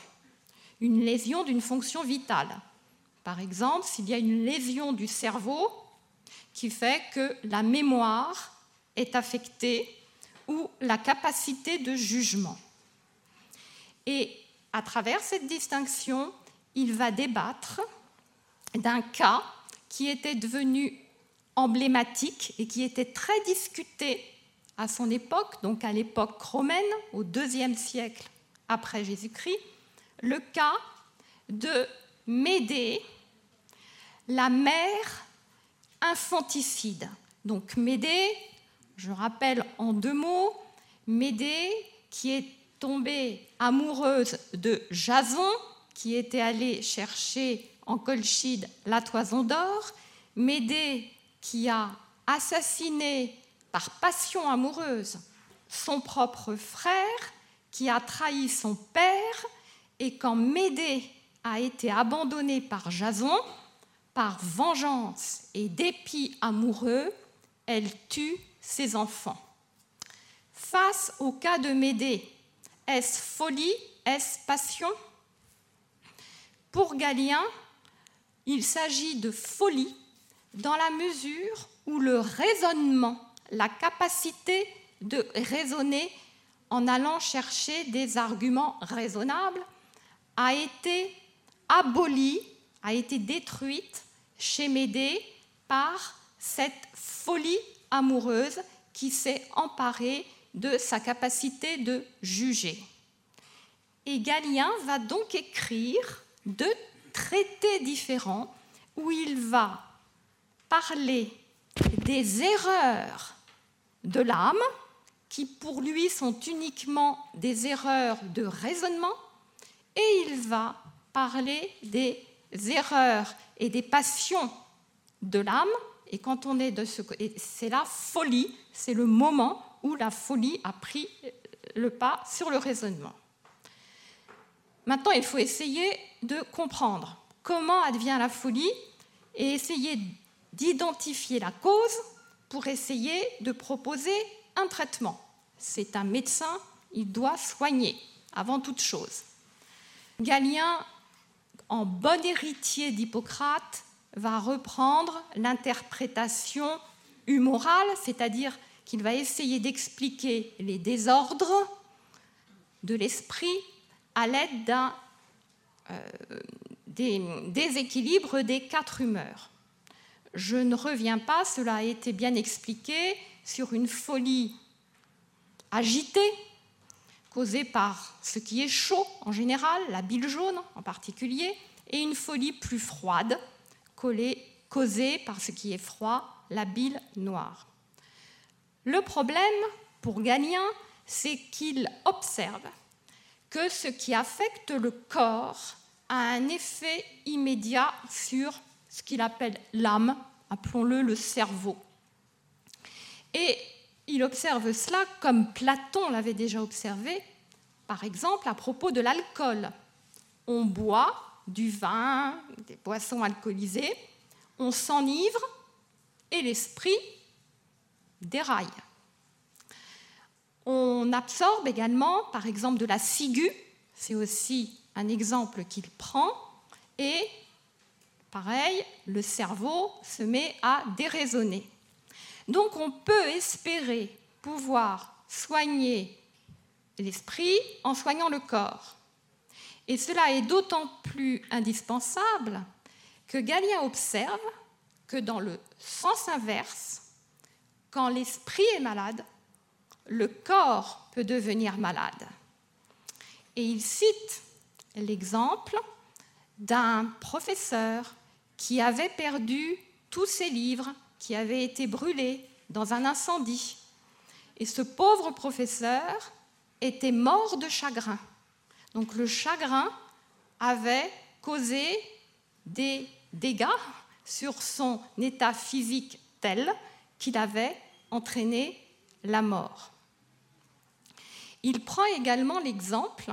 vitale. Par exemple, s'il y a une lésion du cerveau qui fait que la mémoire est affectée ou la capacité de jugement. Et à travers cette distinction, il va débattre d'un cas qui était devenu emblématique et qui était très discuté à son époque, donc à l'époque romaine, au IIe siècle après Jésus-Christ, le cas de Médée, la mère infanticide. Donc Médée, je rappelle en 2 mots, Médée qui est tombée amoureuse de Jason, qui était allé chercher en Colchide la toison d'or, Médée qui a assassiné par passion amoureuse son propre frère, qui a trahi son père, et quand Médée a été abandonnée par Jason, par vengeance et dépit amoureux, elle tue ses enfants. Face au cas de Médée, est-ce folie, est-ce passion? Pour Galien, il s'agit de folie dans la mesure où le raisonnement, la capacité de raisonner en allant chercher des arguments raisonnables, a été abolie, a été détruite chez Médée par cette folie amoureuse qui s'est emparée de sa capacité de juger. Et Galien va donc écrire 2 traités différents où il va parler des erreurs de l'âme, qui pour lui sont uniquement des erreurs de raisonnement, et il va parler des erreurs et des passions de l'âme, et quand on est de ce côté, c'est la folie, c'est le moment où la folie a pris le pas sur le raisonnement. Maintenant, il faut essayer de comprendre comment advient la folie et essayer d'identifier la cause pour essayer de proposer un traitement. C'est un médecin, il doit soigner avant toute chose. Galien, en bon héritier d'Hippocrate, va reprendre l'interprétation humorale, c'est-à-dire qu'il va essayer d'expliquer les désordres de l'esprit à l'aide des déséquilibres des 4 humeurs. Je ne reviens pas, cela a été bien expliqué, sur une folie agitée, causée par ce qui est chaud en général, la bile jaune en particulier, et une folie plus froide, causée par ce qui est froid, la bile noire. Le problème pour Galien, c'est qu'il observe que ce qui affecte le corps a un effet immédiat sur ce qu'il appelle l'âme, appelons-le le cerveau. Et il observe cela comme Platon l'avait déjà observé, par exemple à propos de l'alcool. On boit du vin, des boissons alcoolisées, on s'enivre et l'esprit déraille. On absorbe également, par exemple, de la ciguë, c'est aussi un exemple qu'il prend, et pareil, le cerveau se met à déraisonner. Donc on peut espérer pouvoir soigner l'esprit en soignant le corps. Et cela est d'autant plus indispensable que Galien observe que dans le sens inverse, quand l'esprit est malade, le corps peut devenir malade. Et il cite l'exemple d'un professeur qui avait perdu tous ses livres, qui avaient été brûlés dans un incendie. Et ce pauvre professeur était mort de chagrin. Donc le chagrin avait causé des dégâts sur son état physique tel qu'il avait entraîné la mort. Il prend également l'exemple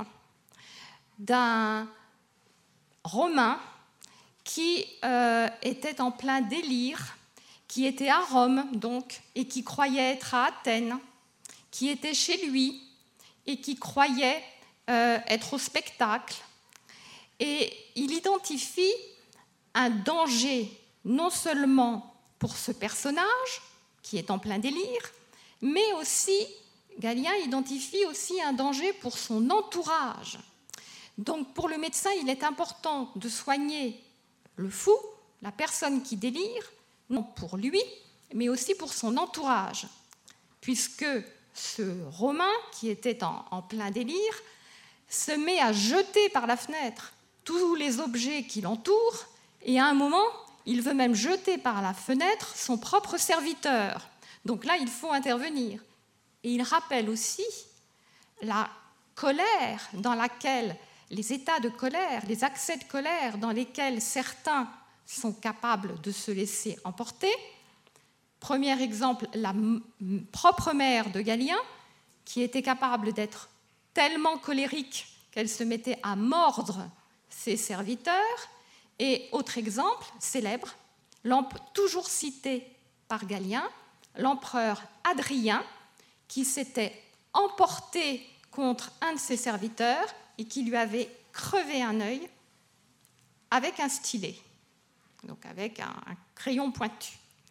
d'un Romain qui était en plein délire, qui était à Rome donc, et qui croyait être à Athènes, qui était chez lui et qui croyait être au spectacle. Et il identifie un danger non seulement pour ce personnage, qui est en plein délire, mais aussi, Galien identifie aussi un danger pour son entourage. Donc pour le médecin, il est important de soigner le fou, la personne qui délire, non pour lui, mais aussi pour son entourage, puisque ce Romain, qui était en plein délire, se met à jeter par la fenêtre tous les objets qui l'entourent, et à un moment, il veut même jeter par la fenêtre son propre serviteur. Donc là, il faut intervenir. Et il rappelle aussi la colère dans laquelle, les états de colère, les accès de colère dans lesquels certains sont capables de se laisser emporter. Premier exemple, la propre mère de Galien, qui était capable d'être tellement colérique qu'elle se mettait à mordre ses serviteurs. Et autre exemple célèbre, toujours cité par Galien, l'empereur Hadrien, qui s'était emporté contre un de ses serviteurs et qui lui avait crevé un œil avec un stylet, donc avec un crayon pointu.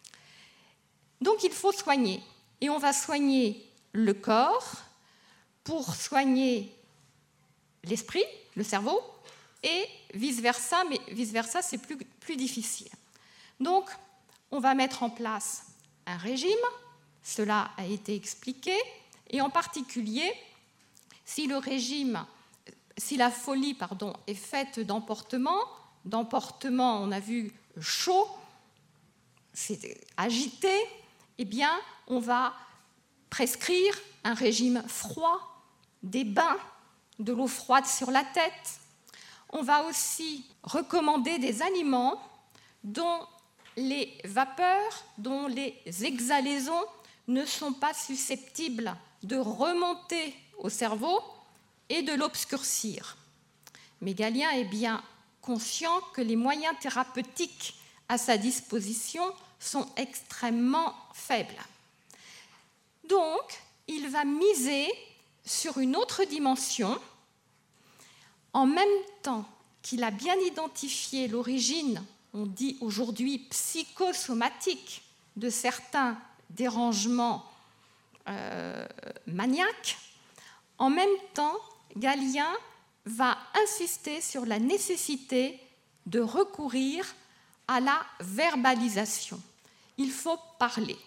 Donc il faut soigner, et on va soigner le corps pour soigner l'esprit, le cerveau, et vice-versa, mais vice-versa, c'est plus difficile. Donc, on va mettre en place un régime, cela a été expliqué, et en particulier, si la folie est faite d'emportement, on a vu chaud, c'est agité, eh bien, on va prescrire un régime froid, des bains, de l'eau froide sur la tête. On va aussi recommander des aliments dont les vapeurs, dont les exhalaisons ne sont pas susceptibles de remonter au cerveau et de l'obscurcir. Mais Galien est bien conscient que les moyens thérapeutiques à sa disposition sont extrêmement faibles. Donc, il va miser sur une autre dimension. En même temps qu'il a bien identifié l'origine, on dit aujourd'hui psychosomatique, de certains dérangements maniaques, en même temps, Galien va insister sur la nécessité de recourir à la verbalisation. Il faut parler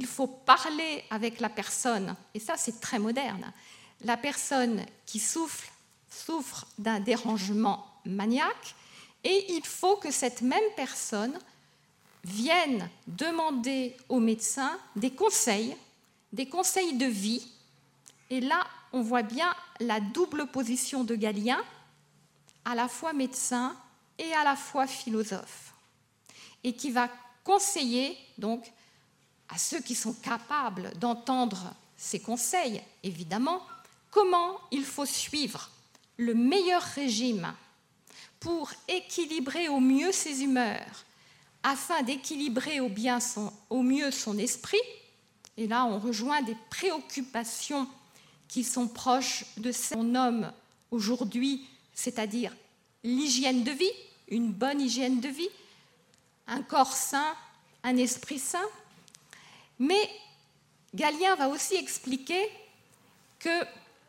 avec la personne, et ça c'est très moderne, la personne qui souffre d'un dérangement maniaque, et il faut que cette même personne vienne demander au médecin des conseils de vie. Et là, on voit bien la double position de Galien, à la fois médecin et à la fois philosophe, et qui va conseiller donc à ceux qui sont capables d'entendre ces conseils, évidemment, comment il faut suivre le meilleur régime pour équilibrer au mieux ses humeurs, afin d'équilibrer au mieux son esprit. Et là, on rejoint des préoccupations qui sont proches de ce qu'on nomme aujourd'hui, c'est-à-dire l'hygiène de vie, une bonne hygiène de vie, un corps sain, un esprit sain. Mais Galien va aussi expliquer que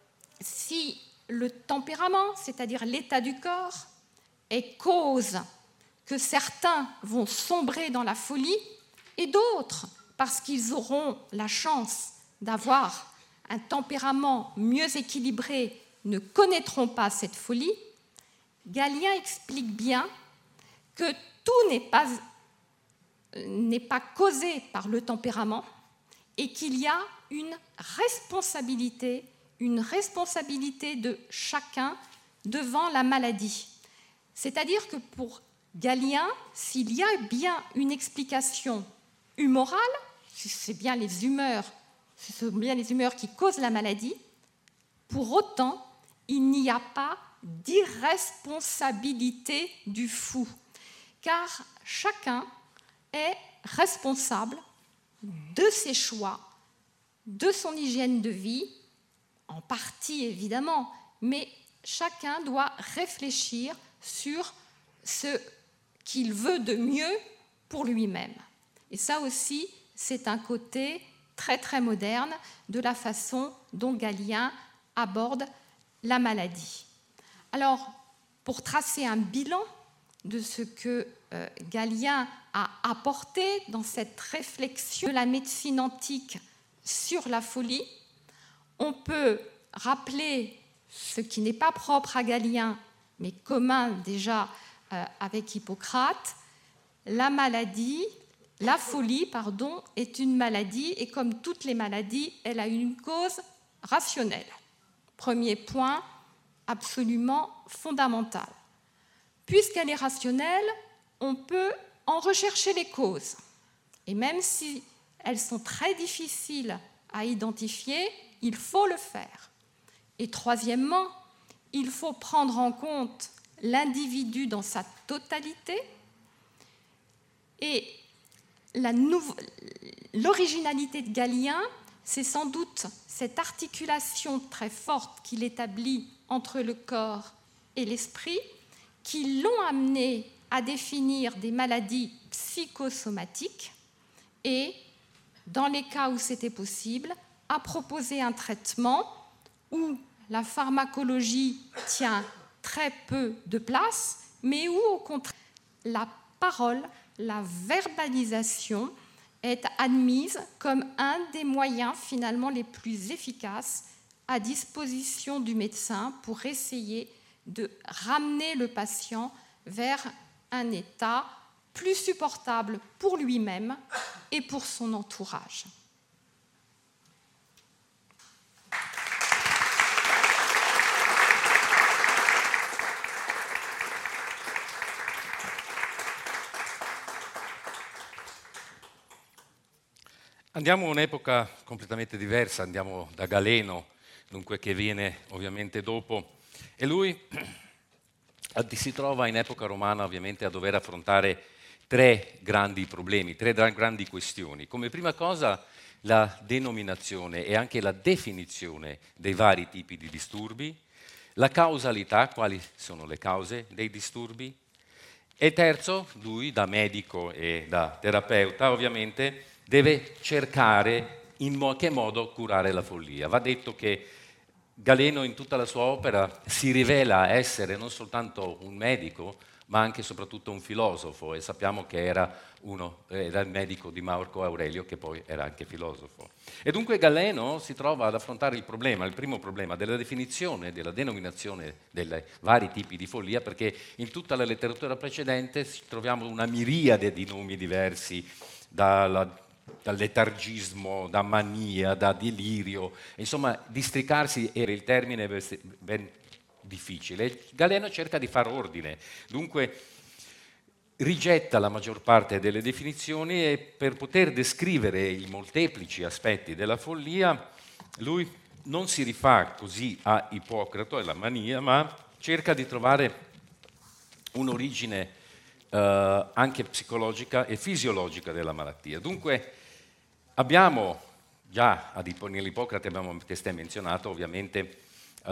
si le tempérament, c'est-à-dire l'état du corps, est cause que certains vont sombrer dans la folie et d'autres, parce qu'ils auront la chance d'avoir un tempérament mieux équilibré, ne connaîtront pas cette folie, Galien explique bien que tout n'est pas causé par le tempérament et qu'il y a une responsabilité de chacun devant la maladie. C'est-à-dire que pour Galien, s'il y a bien une explication humorale, ce sont bien les humeurs qui causent la maladie, pour autant, il n'y a pas d'irresponsabilité du fou, car chacun est responsable de ses choix, de son hygiène de vie, en partie évidemment, mais chacun doit réfléchir sur ce qu'il veut de mieux pour lui-même. Et ça aussi, c'est un côté très très moderne de la façon dont Galien aborde la maladie. Alors, pour tracer un bilan de ce que Galien a apporté dans cette réflexion de la médecine antique sur la folie, on peut rappeler ce qui n'est pas propre à Galien, mais commun déjà avec Hippocrate. La folie, est une maladie, et comme toutes les maladies, elle a une cause rationnelle. Premier point absolument fondamental. Puisqu'elle est rationnelle, on peut en rechercher les causes. Et même si elles sont très difficiles à identifier, il faut le faire. Et troisièmement, il faut prendre en compte l'individu dans sa totalité. Et l'originalité de Galien, c'est sans doute cette articulation très forte qu'il établit entre le corps et l'esprit, qui l'ont amené à définir des maladies psychosomatiques et, dans les cas où c'était possible, à proposer un traitement où la pharmacologie tient très peu de place, mais où, au contraire, la parole, la verbalisation est admise comme un des moyens finalement les plus efficaces à disposition du médecin pour essayer de ramener le patient vers un état plus supportable pour lui-même et pour son entourage. Andiamo a un'epoca completamente diversa, andiamo da Galeno, dunque che viene ovviamente dopo, e lui si trova in epoca romana ovviamente a dover affrontare tre grandi problemi, tre grandi questioni. Come prima cosa la denominazione e anche la definizione dei vari tipi di disturbi, la causalità, quali sono le cause dei disturbi, e terzo, lui da medico e da terapeuta ovviamente deve cercare in che modo curare la follia. Va detto che Galeno in tutta la sua opera si rivela essere non soltanto un medico, ma anche e soprattutto un filosofo, e sappiamo che era il medico di Marco Aurelio, che poi era anche filosofo. E dunque Galeno si trova ad affrontare il primo problema della definizione, della denominazione dei vari tipi di follia, perché in tutta la letteratura precedente troviamo una miriade di nomi diversi, dal letargismo, da mania, da delirio, insomma districarsi era il termine ben difficile. Galeno cerca di far ordine, dunque rigetta la maggior parte delle definizioni e per poter descrivere i molteplici aspetti della follia lui non si rifà così a Ippocrate e alla mania, ma cerca di trovare un'origine anche psicologica e fisiologica della malattia. Dunque abbiamo già nell'Ippocrate abbiamo testé menzionato ovviamente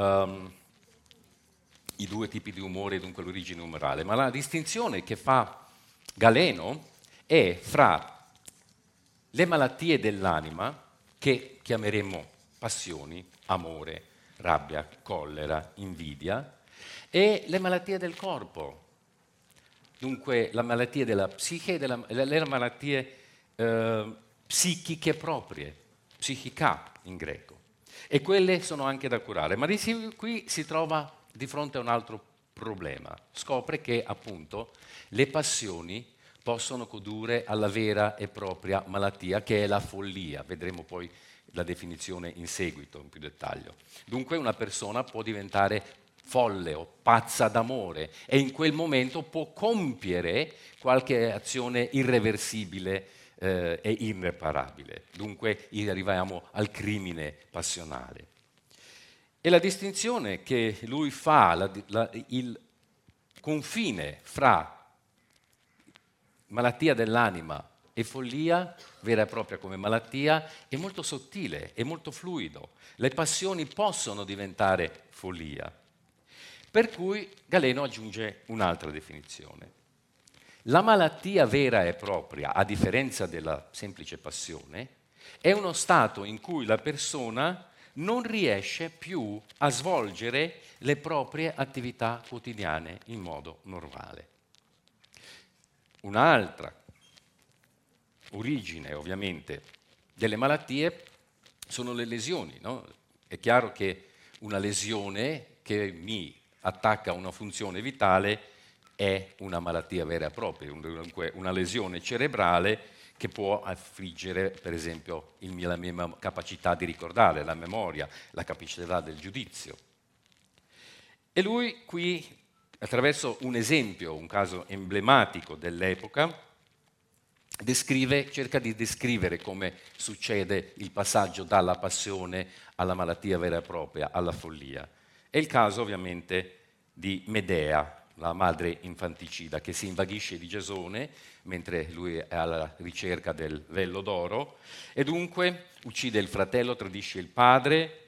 i due tipi di umore, dunque l'origine umorale, ma la distinzione che fa Galeno è fra le malattie dell'anima, che chiameremo passioni, amore, rabbia, collera, invidia, e le malattie del corpo, dunque la malattia della psiche e le malattie psichiche proprie, psichica in greco, e quelle sono anche da curare. Ma qui si trova di fronte a un altro problema. Scopre che appunto le passioni possono condurre alla vera e propria malattia, che è la follia. Vedremo poi la definizione in seguito, in più dettaglio. Dunque una persona può diventare folle o pazza d'amore e in quel momento può compiere qualche azione irreversibile e irreparabile. Dunque arriviamo al crimine passionale. E la distinzione che lui fa, il confine fra malattia dell'anima e follia, vera e propria come malattia, è molto sottile, è molto fluido. Le passioni possono diventare follia. Per cui Galeno aggiunge un'altra definizione. La malattia vera e propria, a differenza della semplice passione, è uno stato in cui la persona non riesce più a svolgere le proprie attività quotidiane in modo normale. Un'altra origine, ovviamente, delle malattie sono le lesioni, no? È chiaro che una lesione che mi attacca a una funzione vitale è una malattia vera e propria, dunque una lesione cerebrale che può affliggere, per esempio, la mia capacità di ricordare, la memoria, la capacità del giudizio. E lui qui, attraverso un esempio, un caso emblematico dell'epoca, cerca di descrivere come succede il passaggio dalla passione alla malattia vera e propria, alla follia. È il caso ovviamente di Medea, la madre infanticida, che si invaghisce di Giasone mentre lui è alla ricerca del vello d'oro e dunque uccide il fratello, tradisce il padre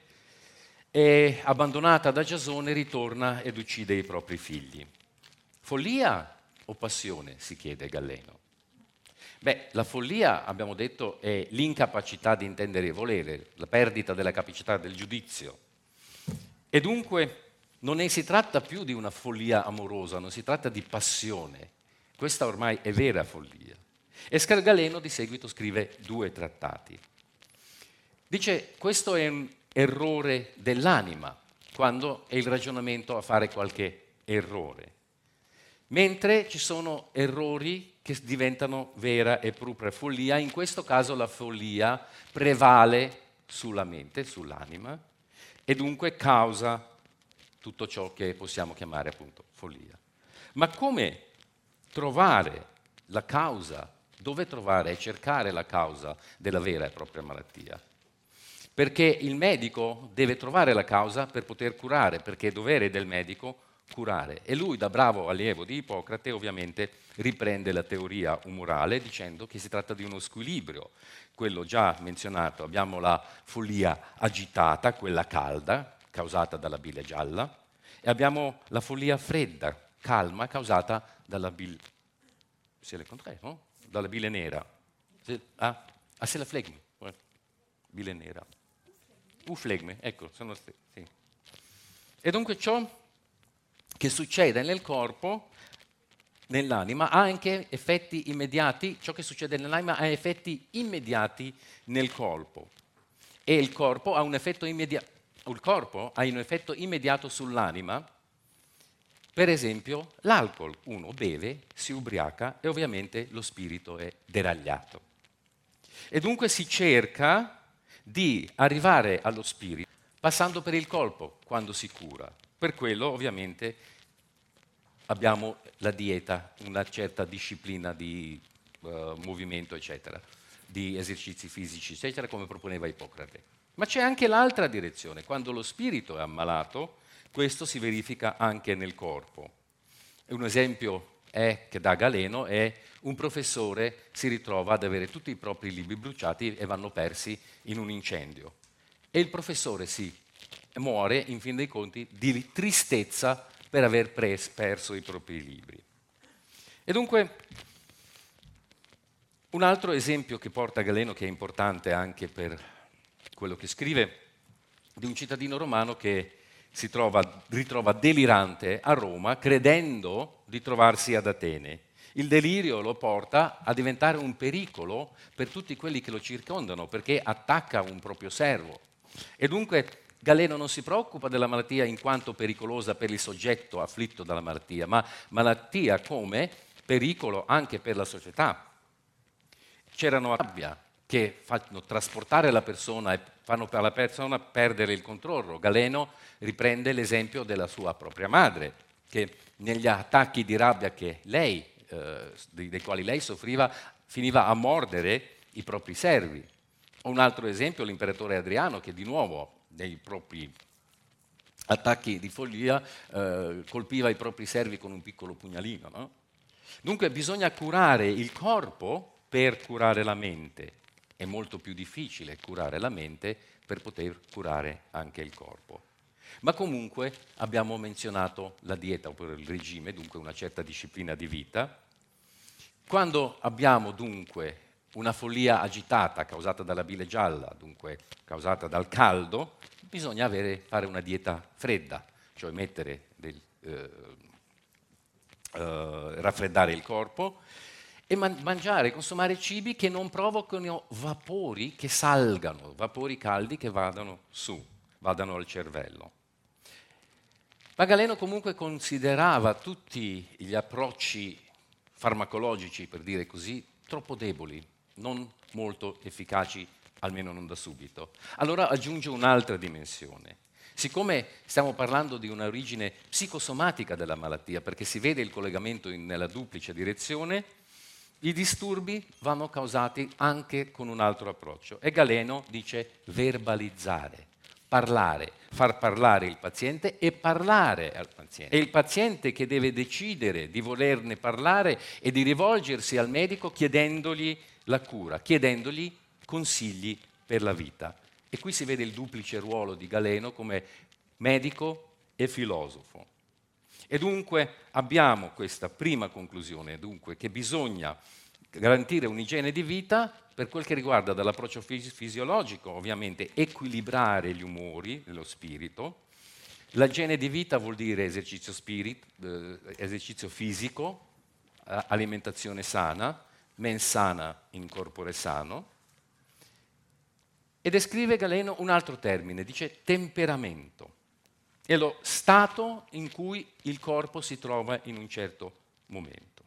e, abbandonata da Giasone, ritorna ed uccide i propri figli. Follia o passione? Si chiede Galeno. Beh, la follia, abbiamo detto, è l'incapacità di intendere e volere, la perdita della capacità del giudizio. E dunque non si tratta più di una follia amorosa, non si tratta di passione. Questa ormai è vera follia. E Galeno di seguito scrive 2 trattati. Dice, questo è un errore dell'anima, quando è il ragionamento a fare qualche errore. Mentre ci sono errori che diventano vera e propria follia, in questo caso la follia prevale sulla mente, sull'anima, e dunque causa tutto ciò che possiamo chiamare appunto follia. Ma come trovare la causa? Dove trovare e cercare la causa della vera e propria malattia? Perché il medico deve trovare la causa per poter curare, perché è dovere del medico curare. E lui, da bravo allievo di Ippocrate, ovviamente riprende la teoria umorale dicendo che si tratta di uno squilibrio. Quello già menzionato, abbiamo la follia agitata, quella calda, causata dalla bile gialla, e abbiamo la follia fredda, calma, causata dalla bile... C'est le contraire, no? Dalla bile nera. C'est la flegme. Bile nera. Flegme, ecco, sono sì. E dunque ciò che succede nel corpo, nell'anima, ha anche effetti immediati, ciò che succede nell'anima ha effetti immediati nel corpo. E il corpo ha un effetto immediato sull'anima. Per esempio, l'alcol. Uno beve, si ubriaca e ovviamente lo spirito è deragliato. E dunque si cerca di arrivare allo spirito passando per il corpo quando si cura. Per quello ovviamente abbiamo la dieta, una certa disciplina di movimento, eccetera, di esercizi fisici, eccetera, come proponeva Ippocrate. Ma c'è anche l'altra direzione. Quando lo spirito è ammalato, questo si verifica anche nel corpo. Un esempio che dà Galeno è un professore si ritrova ad avere tutti i propri libri bruciati e vanno persi in un incendio. E il professore muore, in fin dei conti, di tristezza per aver perso i propri libri. E dunque, un altro esempio che porta Galeno, che è importante anche per quello che scrive, di un cittadino romano che si ritrova delirante a Roma, credendo di trovarsi ad Atene. Il delirio lo porta a diventare un pericolo per tutti quelli che lo circondano, perché attacca un proprio servo. E dunque Galeno non si preoccupa della malattia in quanto pericolosa per il soggetto afflitto dalla malattia, ma malattia come pericolo anche per la società. C'erano rabbia che fanno trasportare la persona e fanno per la persona perdere il controllo. Galeno riprende l'esempio della sua propria madre, che negli attacchi di rabbia che lei, dei quali lei soffriva, finiva a mordere i propri servi. Un altro esempio, l'imperatore Adriano, che di nuovo nei propri attacchi di follia colpiva i propri servi con un piccolo pugnalino. No? Dunque bisogna curare il corpo per curare la mente. È molto più difficile curare la mente per poter curare anche il corpo. Ma comunque abbiamo menzionato la dieta oppure il regime, dunque una certa disciplina di vita. Quando abbiamo dunque una follia agitata causata dalla bile gialla, dunque causata dal caldo, bisogna fare una dieta fredda, cioè raffreddare il corpo e mangiare, consumare cibi che non provocano vapori che salgano, vapori caldi che vadano su, vadano al cervello. Ma Galeno comunque considerava tutti gli approcci farmacologici, per dire così, troppo deboli, non molto efficaci, almeno non da subito. Allora aggiunge un'altra dimensione. Siccome stiamo parlando di un'origine psicosomatica della malattia, perché si vede il collegamento nella duplice direzione, i disturbi vanno causati anche con un altro approccio. E Galeno dice verbalizzare, parlare, far parlare il paziente e parlare al paziente. È il paziente che deve decidere di volerne parlare e di rivolgersi al medico chiedendogli la cura, chiedendogli consigli per la vita. E qui si vede il duplice ruolo di Galeno come medico e filosofo. E dunque abbiamo questa prima conclusione, dunque, che bisogna garantire un'igiene di vita per quel che riguarda dall'approccio fisiologico, ovviamente equilibrare gli umori, lo spirito. L'igiene di vita vuol dire esercizio fisico, alimentazione sana, mens sana in corpore sano. E descrive Galeno un altro termine, dice temperamento. È lo stato in cui il corpo si trova in un certo momento.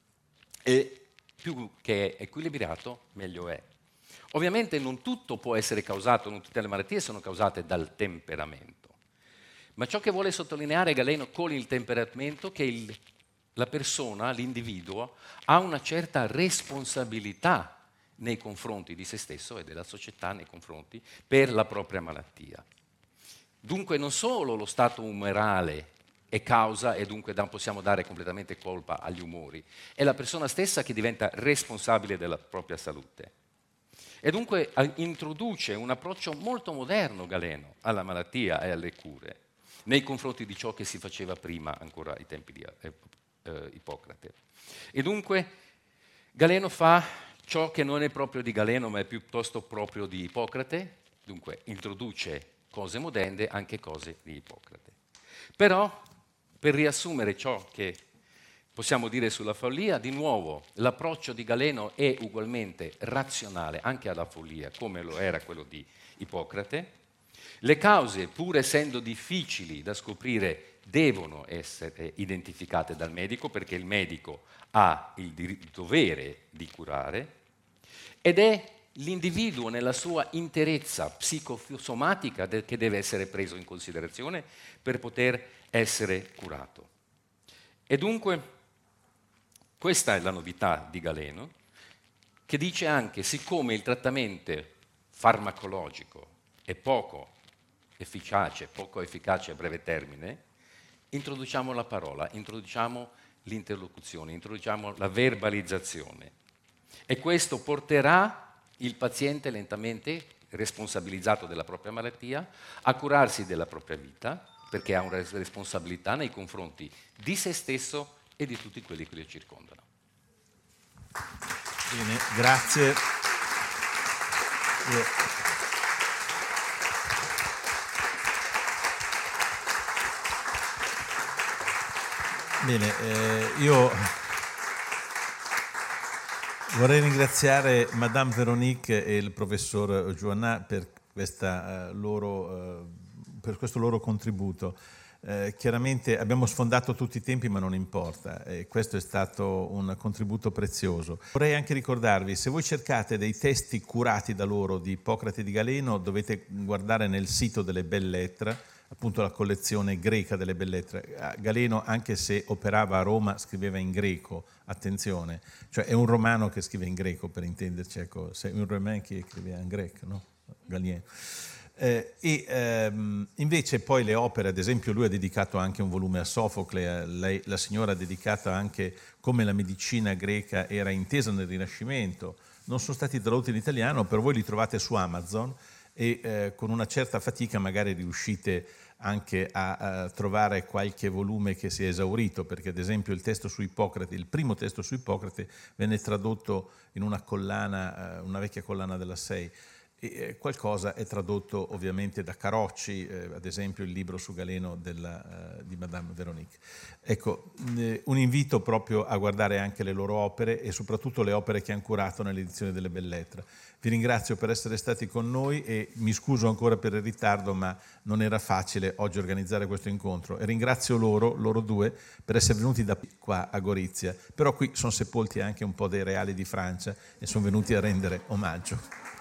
E più che è equilibrato, meglio è. Ovviamente non tutto può essere causato, non tutte le malattie sono causate dal temperamento. Ma ciò che vuole sottolineare Galeno con il temperamento è che la persona, l'individuo, ha una certa responsabilità nei confronti di se stesso e della società nei confronti per la propria malattia. Dunque non solo lo stato umorale è causa e dunque possiamo dare completamente colpa agli umori, è la persona stessa che diventa responsabile della propria salute. E dunque introduce un approccio molto moderno Galeno alla malattia e alle cure, nei confronti di ciò che si faceva prima, ancora ai tempi di Ippocrate. E dunque Galeno fa ciò che non è proprio di Galeno, ma è piuttosto proprio di Ippocrate, dunque introduce cose moderne, anche cose di Ippocrate. Però, per riassumere ciò che possiamo dire sulla follia, di nuovo, l'approccio di Galeno è ugualmente razionale anche alla follia, come lo era quello di Ippocrate. Le cause, pur essendo difficili da scoprire, devono essere identificate dal medico, perché il medico ha il dovere di curare, ed è l'individuo nella sua interezza psicosomatica che deve essere preso in considerazione per poter essere curato. E dunque questa è la novità di Galeno, che dice anche, siccome il trattamento farmacologico è poco efficace a breve termine, introduciamo la parola, introduciamo l'interlocuzione, introduciamo la verbalizzazione. E questo porterà il paziente lentamente, responsabilizzato della propria malattia, a curarsi della propria vita, perché ha una responsabilità nei confronti di se stesso e di tutti quelli che lo circondano. Bene, grazie. Bene, io vorrei ringraziare Madame Véronique e il professor Joannat per questo loro contributo. Chiaramente abbiamo sfondato tutti i tempi, ma non importa, questo è stato un contributo prezioso. Vorrei anche ricordarvi, se voi cercate dei testi curati da loro di Ippocrate e di Galeno, dovete guardare nel sito delle Belles Lettres, appunto la collezione greca delle Belles Lettres. Galeno, anche se operava a Roma, scriveva in greco, attenzione, cioè è un romano che scrive in greco, per intenderci, ecco, c'est un romain che scriveva in greco, no? Galien. Invece poi le opere, ad esempio lui ha dedicato anche un volume a Sofocle, la signora ha dedicato anche come la medicina greca era intesa nel Rinascimento, non sono stati tradotti in italiano, però voi li trovate su Amazon e con una certa fatica magari riuscite anche a trovare qualche volume che si è esaurito, perché ad esempio il testo su Ippocrate, il primo testo su Ippocrate venne tradotto in una collana, una vecchia collana della Sei, E qualcosa è tradotto ovviamente da Carocci, ad esempio il libro su Galeno di Madame Véronique. Ecco, un invito proprio a guardare anche le loro opere e soprattutto le opere che hanno curato nell'edizione delle Belles Lettres. Vi ringrazio per essere stati con noi e mi scuso ancora per il ritardo, ma non era facile oggi organizzare questo incontro. E ringrazio loro due, per essere venuti da qua a Gorizia. Però qui sono sepolti anche un po' dei reali di Francia e sono venuti a rendere omaggio.